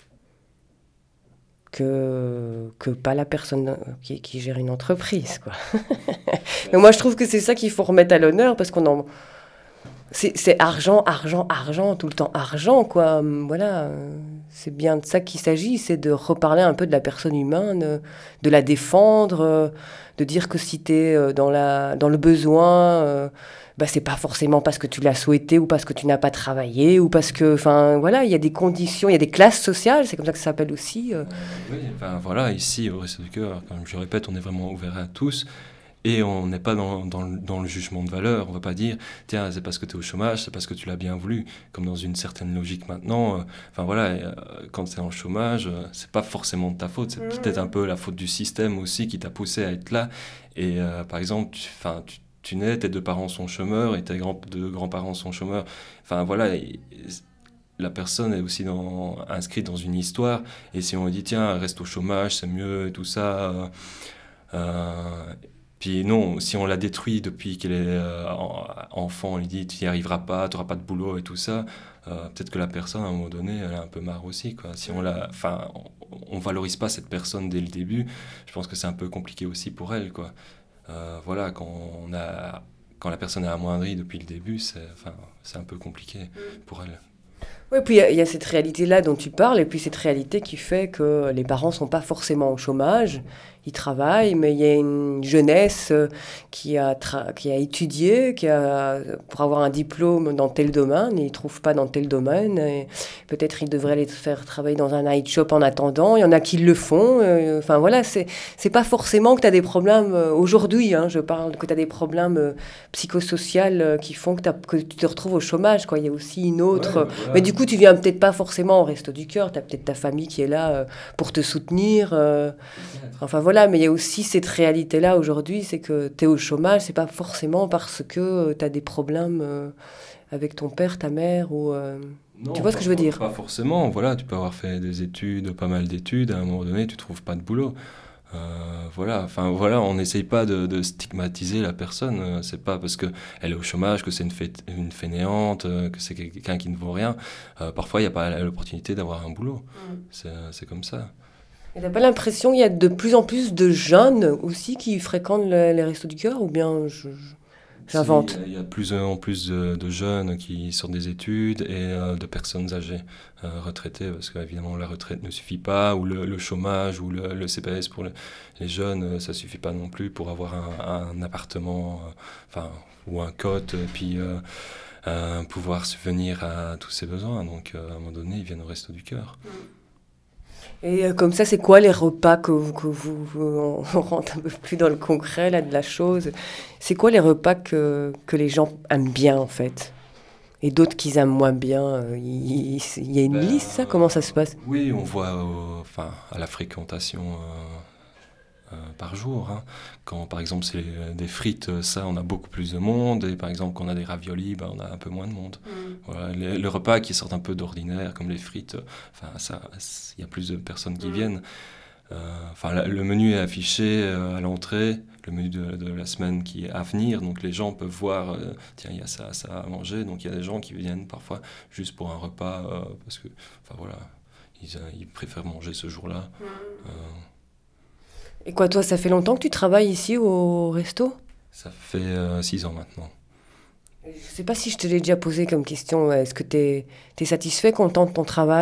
Que, que pas la personne euh, qui, qui gère une entreprise, quoi. Mais moi, je trouve que c'est ça qu'il faut remettre à l'honneur parce qu'on en, C'est, c'est argent, argent, argent, tout le temps argent, quoi. Hum, Voilà, euh, c'est bien de ça qu'il s'agit, c'est de reparler un peu de la personne humaine, euh, de la défendre, euh, de dire que si t'es euh, dans la, dans le besoin, euh, bah, c'est pas forcément parce que tu l'as souhaité ou parce que tu n'as pas travaillé ou parce que, enfin, voilà, il y a des conditions, il y a des classes sociales, c'est comme ça que ça s'appelle aussi. euh. Oui, enfin voilà, ici au Resto du Cœur, comme je répète, on est vraiment ouvert à tous. Et on n'est pas dans, dans, le, dans le jugement de valeur. On ne va pas dire, tiens, c'est parce que tu es au chômage, c'est parce que tu l'as bien voulu. Comme dans une certaine logique maintenant. Enfin euh, voilà, euh, quand tu es en chômage, euh, c'est pas forcément de ta faute. C'est mmh. peut-être un peu la faute du système aussi qui t'a poussé à être là. Et euh, par exemple, tu, tu, tu nais, tes deux parents sont chômeurs et tes grands, deux grands-parents sont chômeurs. Enfin voilà, et, et, la personne est aussi dans, inscrite dans une histoire. Et si on lui dit, tiens, reste au chômage, c'est mieux, et tout ça... Euh, euh, Puis non, si on l'a détruit depuis qu'elle est euh, enfant, on lui dit tu n'y arriveras pas, tu n'auras pas de boulot et tout ça, euh, peut-être que la personne, à un moment donné, elle a un peu marre aussi, quoi. Si on la, enfin, on ne valorise pas cette personne dès le début, je pense que c'est un peu compliqué aussi pour elle, quoi. Euh, voilà, quand, on a, quand la personne est amoindrie depuis le début, c'est, enfin, c'est un peu compliqué pour elle. Oui, puis il y, y a cette réalité-là dont tu parles, et puis cette réalité qui fait que les parents ne sont pas forcément au chômage, ils travaillent, mais il y a une jeunesse qui a, tra- qui a étudié, qui a, pour avoir un diplôme dans tel domaine, et ils ne trouvent pas dans tel domaine, et peut-être ils devraient les faire travailler dans un night shop en attendant, il y en a qui le font, euh, enfin voilà, c'est, c'est pas forcément que tu as des problèmes, euh, aujourd'hui, hein, je parle, que tu as des problèmes euh, psychosociaux euh, qui font que, que tu te retrouves au chômage, quoi. Il y a aussi une autre... Ouais, voilà. Mais du coup, tu viens peut-être pas forcément au Resto du Cœur, tu as peut-être ta famille qui est là euh, pour te soutenir, euh, enfin voilà. Mais il y a aussi cette réalité-là aujourd'hui, c'est que tu es au chômage, c'est pas forcément parce que tu as des problèmes euh, avec ton père, ta mère, ou... Euh... Non, tu vois ce que je veux dire ? Pas forcément, voilà, tu peux avoir fait des études, pas mal d'études, à un moment donné, tu trouves pas de boulot. Euh, voilà, enfin voilà, on n'essaye pas de, de stigmatiser la personne, c'est pas parce qu'elle est au chômage que c'est une, fai- une fainéante, que c'est quelqu'un qui ne vaut rien. Euh, parfois, il n'y a pas l'opportunité d'avoir un boulot, mmh. c'est, c'est comme ça. Et t'as pas l'impression qu'il y a de plus en plus de jeunes aussi qui fréquentent le, les Restos du Cœur, ou bien je, je, j'invente ? Si, il y a de plus en plus de, de jeunes qui sortent des études et euh, de personnes âgées euh, retraitées, parce qu'évidemment la retraite ne suffit pas, ou le, le chômage, ou le, le C P S pour le, les jeunes, ça suffit pas non plus pour avoir un, un appartement, enfin euh, ou un cote, puis euh, euh, pouvoir subvenir à tous ses besoins. Donc euh, à un moment donné, ils viennent au Resto du Cœur. Mmh. Et comme ça, c'est quoi les repas que, que vous, vous... On rentre un peu plus dans le concret là, de la chose. C'est quoi les repas que, que les gens aiment bien, en fait ? Et d'autres qu'ils aiment moins bien. Il, il y a une ben, liste, ça ? Comment ça se passe ? Oui, on voit euh, enfin, à la fréquentation euh, euh, par jour. Hein. Quand, par exemple, c'est des frites, ça, on a beaucoup plus de monde. Et par exemple, quand on a des raviolis, ben, on a un peu moins de monde. Mm. Voilà, les, les repas qui sortent un peu d'ordinaire, comme les frites, enfin, ça, il y a plus de personnes qui mm. viennent. Enfin, euh, le menu est affiché euh, à l'entrée, le menu de, de la semaine qui est à venir, donc les gens peuvent voir, euh, tiens, il y a ça, ça à manger, donc il y a des gens qui viennent parfois juste pour un repas, euh, parce que, enfin voilà, ils, euh, ils préfèrent manger ce jour-là. Mmh. Euh... Et quoi, toi, ça fait longtemps que tu travailles ici au resto ? Ça fait euh, six ans maintenant. Je ne sais pas si je te l'ai déjà posé comme question, est-ce que tu es satisfait, content de ton travail ?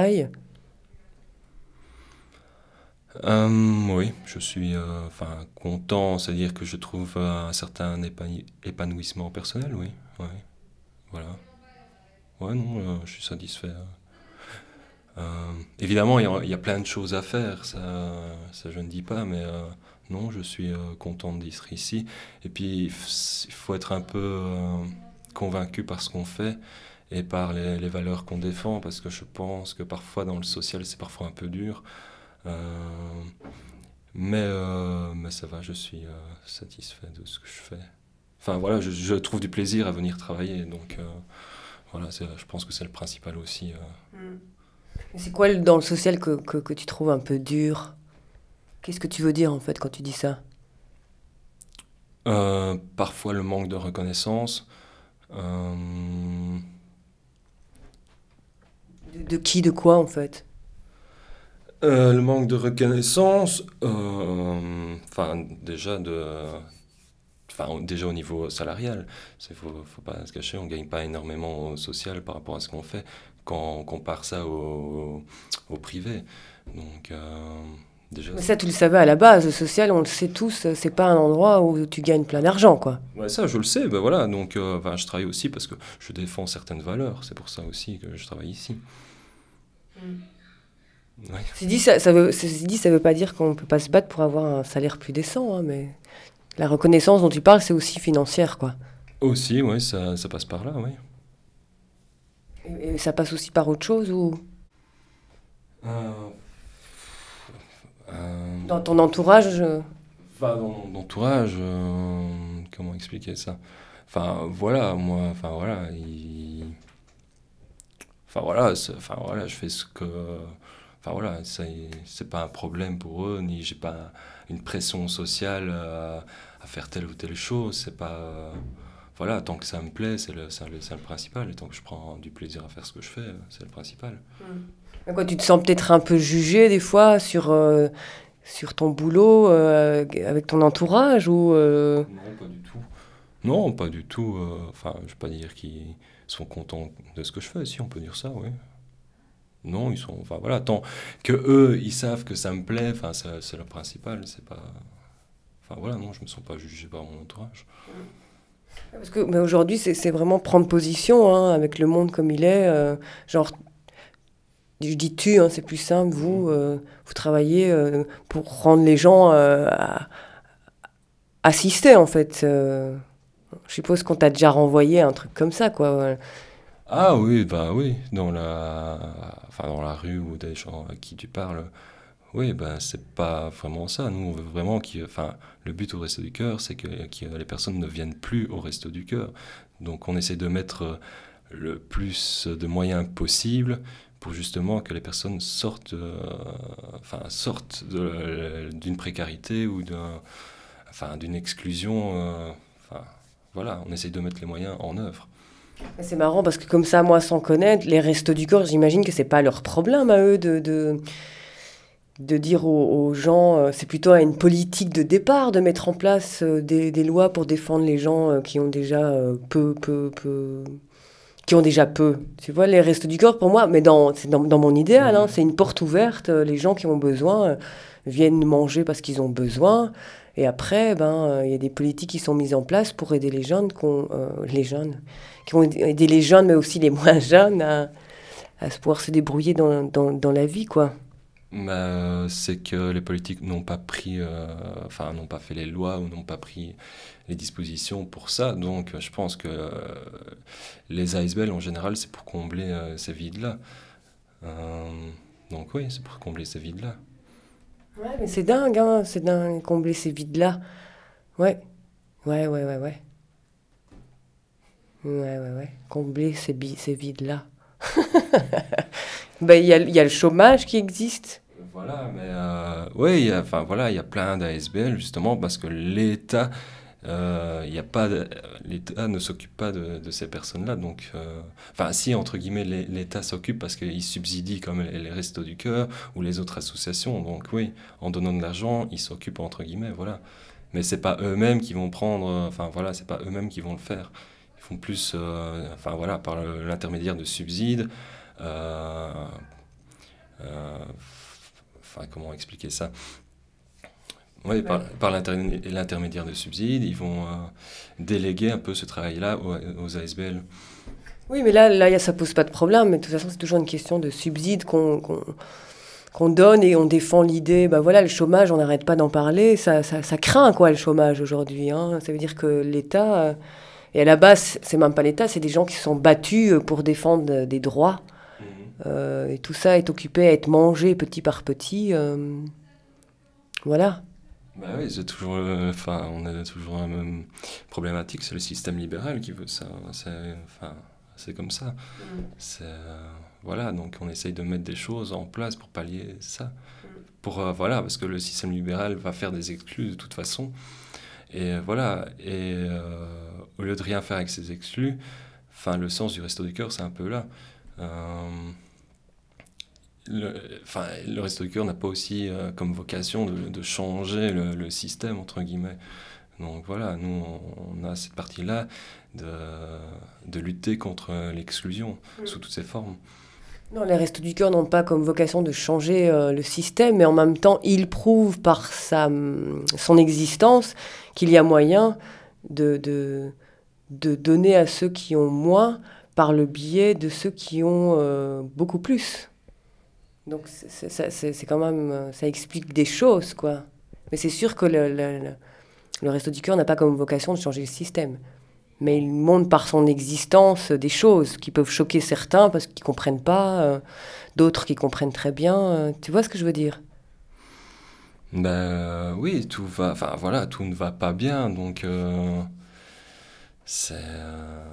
Euh, oui, je suis euh, enfin, content, c'est-à-dire que je trouve un certain épani- épanouissement personnel, oui. Ouais, voilà. Ouais, non, euh, je suis satisfait. Euh, évidemment, il y, y a plein de choses à faire, ça, ça je ne dis pas, mais euh, non, je suis euh, content d'être ici. Et puis, il faut être un peu euh, convaincu par ce qu'on fait et par les, les valeurs qu'on défend, parce que je pense que parfois, dans le social, c'est parfois un peu dur. Euh, mais, euh, mais ça va, je suis euh, satisfait de ce que je fais. Enfin voilà, je, je trouve du plaisir à venir travailler, donc euh, voilà, c'est, je pense que c'est le principal aussi. Euh. Mmh. C'est quoi dans le social que, que, que tu trouves un peu dur ? Qu'est-ce que tu veux dire en fait quand tu dis ça ? euh, Parfois le manque de reconnaissance. Euh... De, de qui, de quoi en fait ? Euh, le manque de reconnaissance, euh, enfin déjà de, enfin déjà au niveau salarial, il faut, faut pas se cacher, on gagne pas énormément au social par rapport à ce qu'on fait quand on compare ça au, au privé. Donc euh, déjà. Mais ça tu le savais à la base, le social, on le sait tous, c'est pas un endroit où tu gagnes plein d'argent, quoi. Ouais, ça je le sais, ben voilà, donc euh, ben, je travaille aussi parce que je défends certaines valeurs, c'est pour ça aussi que je travaille ici. Mm. Ouais. C'est dit, ça, ça veut, c'est dit, ça veut pas dire qu'on peut pas se battre pour avoir un salaire plus décent, hein, mais La reconnaissance dont tu parles, c'est aussi financière, quoi. Aussi, oui, ça, ça passe par là, oui. Et, et ça passe aussi par autre chose ou Euh, euh, dans ton entourage euh, Enfin, dans mon entourage, euh, comment expliquer ça? Enfin, voilà, moi, enfin, voilà, il... Enfin, voilà, c'est- enfin, voilà, je fais ce que... Enfin, voilà, c'est, c'est pas un problème pour eux, ni j'ai pas une pression sociale à, à faire telle ou telle chose, c'est pas... euh, Voilà, tant que ça me plaît, c'est le, c'est le, c'est le principal, et tant que je prends du plaisir à faire ce que je fais, c'est le principal. Mais quoi, tu te sens peut-être un peu jugé des fois sur, euh, sur ton boulot euh, avec ton entourage ou euh, Non, pas du tout. Non, pas du tout. euh, Enfin, je vais pas dire qu'ils sont contents de ce que je fais. Si, on peut dire ça, oui. Non, ils sont. Enfin, voilà, tant que eux, ils savent que ça me plaît. Enfin, c'est, c'est le principal. C'est pas. Enfin, voilà, non, je me sens pas jugé par mon entourage. Parce que mais aujourd'hui, c'est, c'est vraiment prendre position hein, avec le monde comme il est. euh, genre, je dis tu, hein, c'est plus simple. Vous, euh, vous travaillez euh, pour rendre les gens euh, à- assister, en fait. euh. Je suppose qu'on t'a déjà renvoyé un truc comme ça, quoi. Ouais. Ah oui, bah oui, dans la, enfin, dans la rue ou des gens à qui tu parles. Oui, ben c'est pas vraiment ça. Nous, on veut vraiment qu'il, enfin, le but au Resto du Cœur, c'est que, que les personnes ne viennent plus au Resto du Cœur. Donc, on essaie de mettre le plus de moyens possible pour justement que les personnes sortent, euh, enfin, sortent de- d'une précarité ou d'un, enfin, d'une exclusion. euh, enfin, voilà, on essaie de mettre les moyens en œuvre. C'est marrant parce que comme ça, moi, sans connaître, les Restos du Cœur, j'imagine que c'est pas leur problème à eux de, de, de dire aux, aux gens, euh, c'est plutôt à une politique de départ de mettre en place euh, des, des lois pour défendre les gens euh, qui ont déjà euh, peu, peu, peu, qui ont déjà peu. Tu vois, les Restos du Cœur, pour moi, mais dans, c'est dans, dans mon idéal, hein, c'est une porte ouverte. euh, Les gens qui ont besoin euh, viennent manger parce qu'ils ont besoin. Et après, ben, euh, il y a des politiques qui sont mises en place pour aider les jeunes, qu'on, euh, les jeunes, qui vont aider les jeunes, mais aussi les moins jeunes, à, à se pouvoir se débrouiller dans, dans, dans la vie, quoi. Bah, c'est que les politiques n'ont pas pris, euh, enfin, n'ont pas fait les lois ou n'ont pas pris les dispositions pour ça. Donc, je pense que euh, les A S B L, en général, c'est pour combler euh, ces vides-là. Euh, donc, oui, c'est pour combler ces vides-là. Ouais, mais c'est dingue, hein, c'est dingue, combler ces vides-là. Ouais, ouais, ouais, ouais, ouais. Ouais, ouais, ouais. Combler ces, bi- ces vides-là. Ben, il y a, il y a le chômage qui existe. Voilà, mais euh, oui, il y a- enfin voilà, il y a plein d'A S B L justement parce que l'État, euh, il y a pas, de- l'État ne s'occupe pas de, de ces personnes-là. Donc, euh, enfin, si entre guillemets, l'É- l'État s'occupe parce qu'il subsidie comme les, les Restos du Cœur ou les autres associations. Donc oui, en donnant de l'argent, ils s'occupent entre guillemets, voilà. Mais c'est pas eux-mêmes qui vont prendre, euh, enfin voilà, c'est pas eux-mêmes qui vont le faire. Ils font plus, euh, enfin voilà, par le- l'intermédiaire de subsides. euh, euh, Enfin, comment expliquer ça? Oui, par, par l'inter- l'intermédiaire de subsides, ils vont euh, déléguer un peu ce travail-là aux, aux A S B L. Oui, mais là, là y a- ça pose pas de problème. Mais de toute façon, c'est toujours une question de subsides qu'on qu'on, qu'on donne et on défend l'idée. Bah voilà, le chômage, on n'arrête pas d'en parler. Ça, ça, ça craint, quoi, le chômage aujourd'hui. Hein. Ça veut dire que l'État, euh, et à la base, c'est même pas l'État, c'est des gens qui se sont battus euh, pour défendre euh, des droits. Euh, et tout ça est occupé à être mangé petit par petit. euh, Voilà. Bah oui, c'est toujours, euh, enfin, on a toujours la même problématique, c'est le système libéral qui veut ça. C'est, enfin, c'est comme ça. C'est, euh, voilà, donc on essaye de mettre des choses en place pour pallier ça. Pour, euh, voilà, parce que le système libéral va faire des exclus de toute façon. Et euh, voilà, et euh, au lieu de rien faire avec ces exclus, enfin, le sens du Resto du Cœur, c'est un peu là. Euh, le, enfin, le Resto du Cœur n'a pas aussi euh, comme vocation de, de changer le, le système, entre guillemets. Donc voilà, nous, on, on a cette partie-là de, de lutter contre l'exclusion mmh. sous toutes ses formes. Non, les Restos du Cœur n'ont pas comme vocation de changer euh, le système, mais en même temps, ils prouvent par sa, son existence qu'il y a moyen de, de, de donner à ceux qui ont moins par le biais de ceux qui ont euh, beaucoup plus. Donc c'est, c'est, c'est, c'est quand même, ça explique des choses, quoi. Mais c'est sûr que le, le, Le Resto du Cœur n'a pas comme vocation de changer le système. Mais il montre par son existence des choses qui peuvent choquer certains parce qu'ils ne comprennent pas, euh, d'autres qui comprennent très bien. Euh, tu vois ce que je veux dire? Ben euh, oui, tout va, enfin voilà, tout ne va pas bien, donc euh, c'est, euh,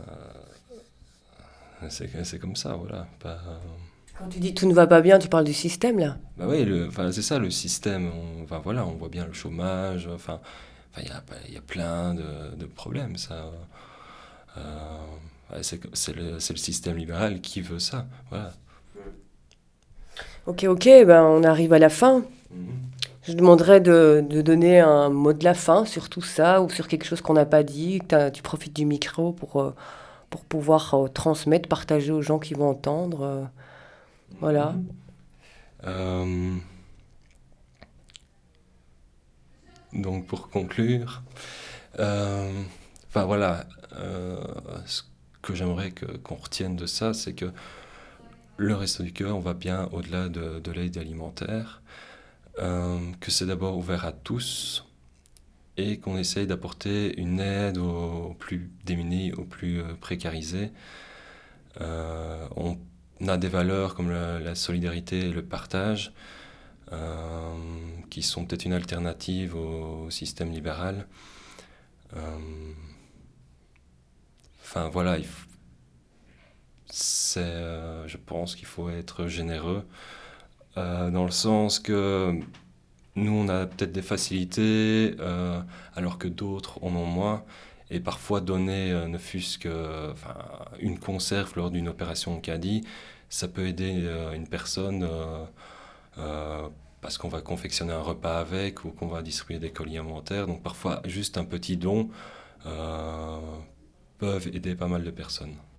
c'est c'est comme ça, voilà. Pas, euh, Quand tu dis tout ne va pas bien, tu parles du système là? bah oui, le, enfin c'est ça le système. On, enfin voilà, on voit bien le chômage. Enfin, enfin il y a, il y a plein de, de problèmes. Ça, euh, ouais, c'est c'est le, c'est le système libéral qui veut ça, voilà. Ok, ok, ben on arrive à la fin. Je demanderais de, de donner un mot de la fin sur tout ça ou sur quelque chose qu'on n'a pas dit, que t'as- tu profites du micro pour, euh, pour pouvoir euh, transmettre, partager aux gens qui vont entendre. euh, voilà. Euh, donc pour conclure, euh, enfin voilà, euh, ce que j'aimerais que, qu'on retienne de ça, c'est que le Resto du Cœur, on va bien au-delà de, de l'aide alimentaire, euh, que c'est d'abord ouvert à tous et qu'on essaye d'apporter une aide aux plus démunis, aux plus euh, précarisés. Euh, on a des valeurs comme la, la solidarité et le partage, euh, qui sont peut-être une alternative au, au système libéral. Euh, Enfin voilà, il f- c'est, euh, je pense qu'il faut être généreux, euh, dans le sens que nous on a peut-être des facilités, euh, alors que d'autres en ont moins. Et parfois donner, euh, ne fût-ce que, enfin, une conserve lors d'une opération caddie, ça peut aider euh, une personne, euh, euh, parce qu'on va confectionner un repas avec ou qu'on va distribuer des colis alimentaires. Donc parfois juste un petit don, euh, peuvent aider pas mal de personnes.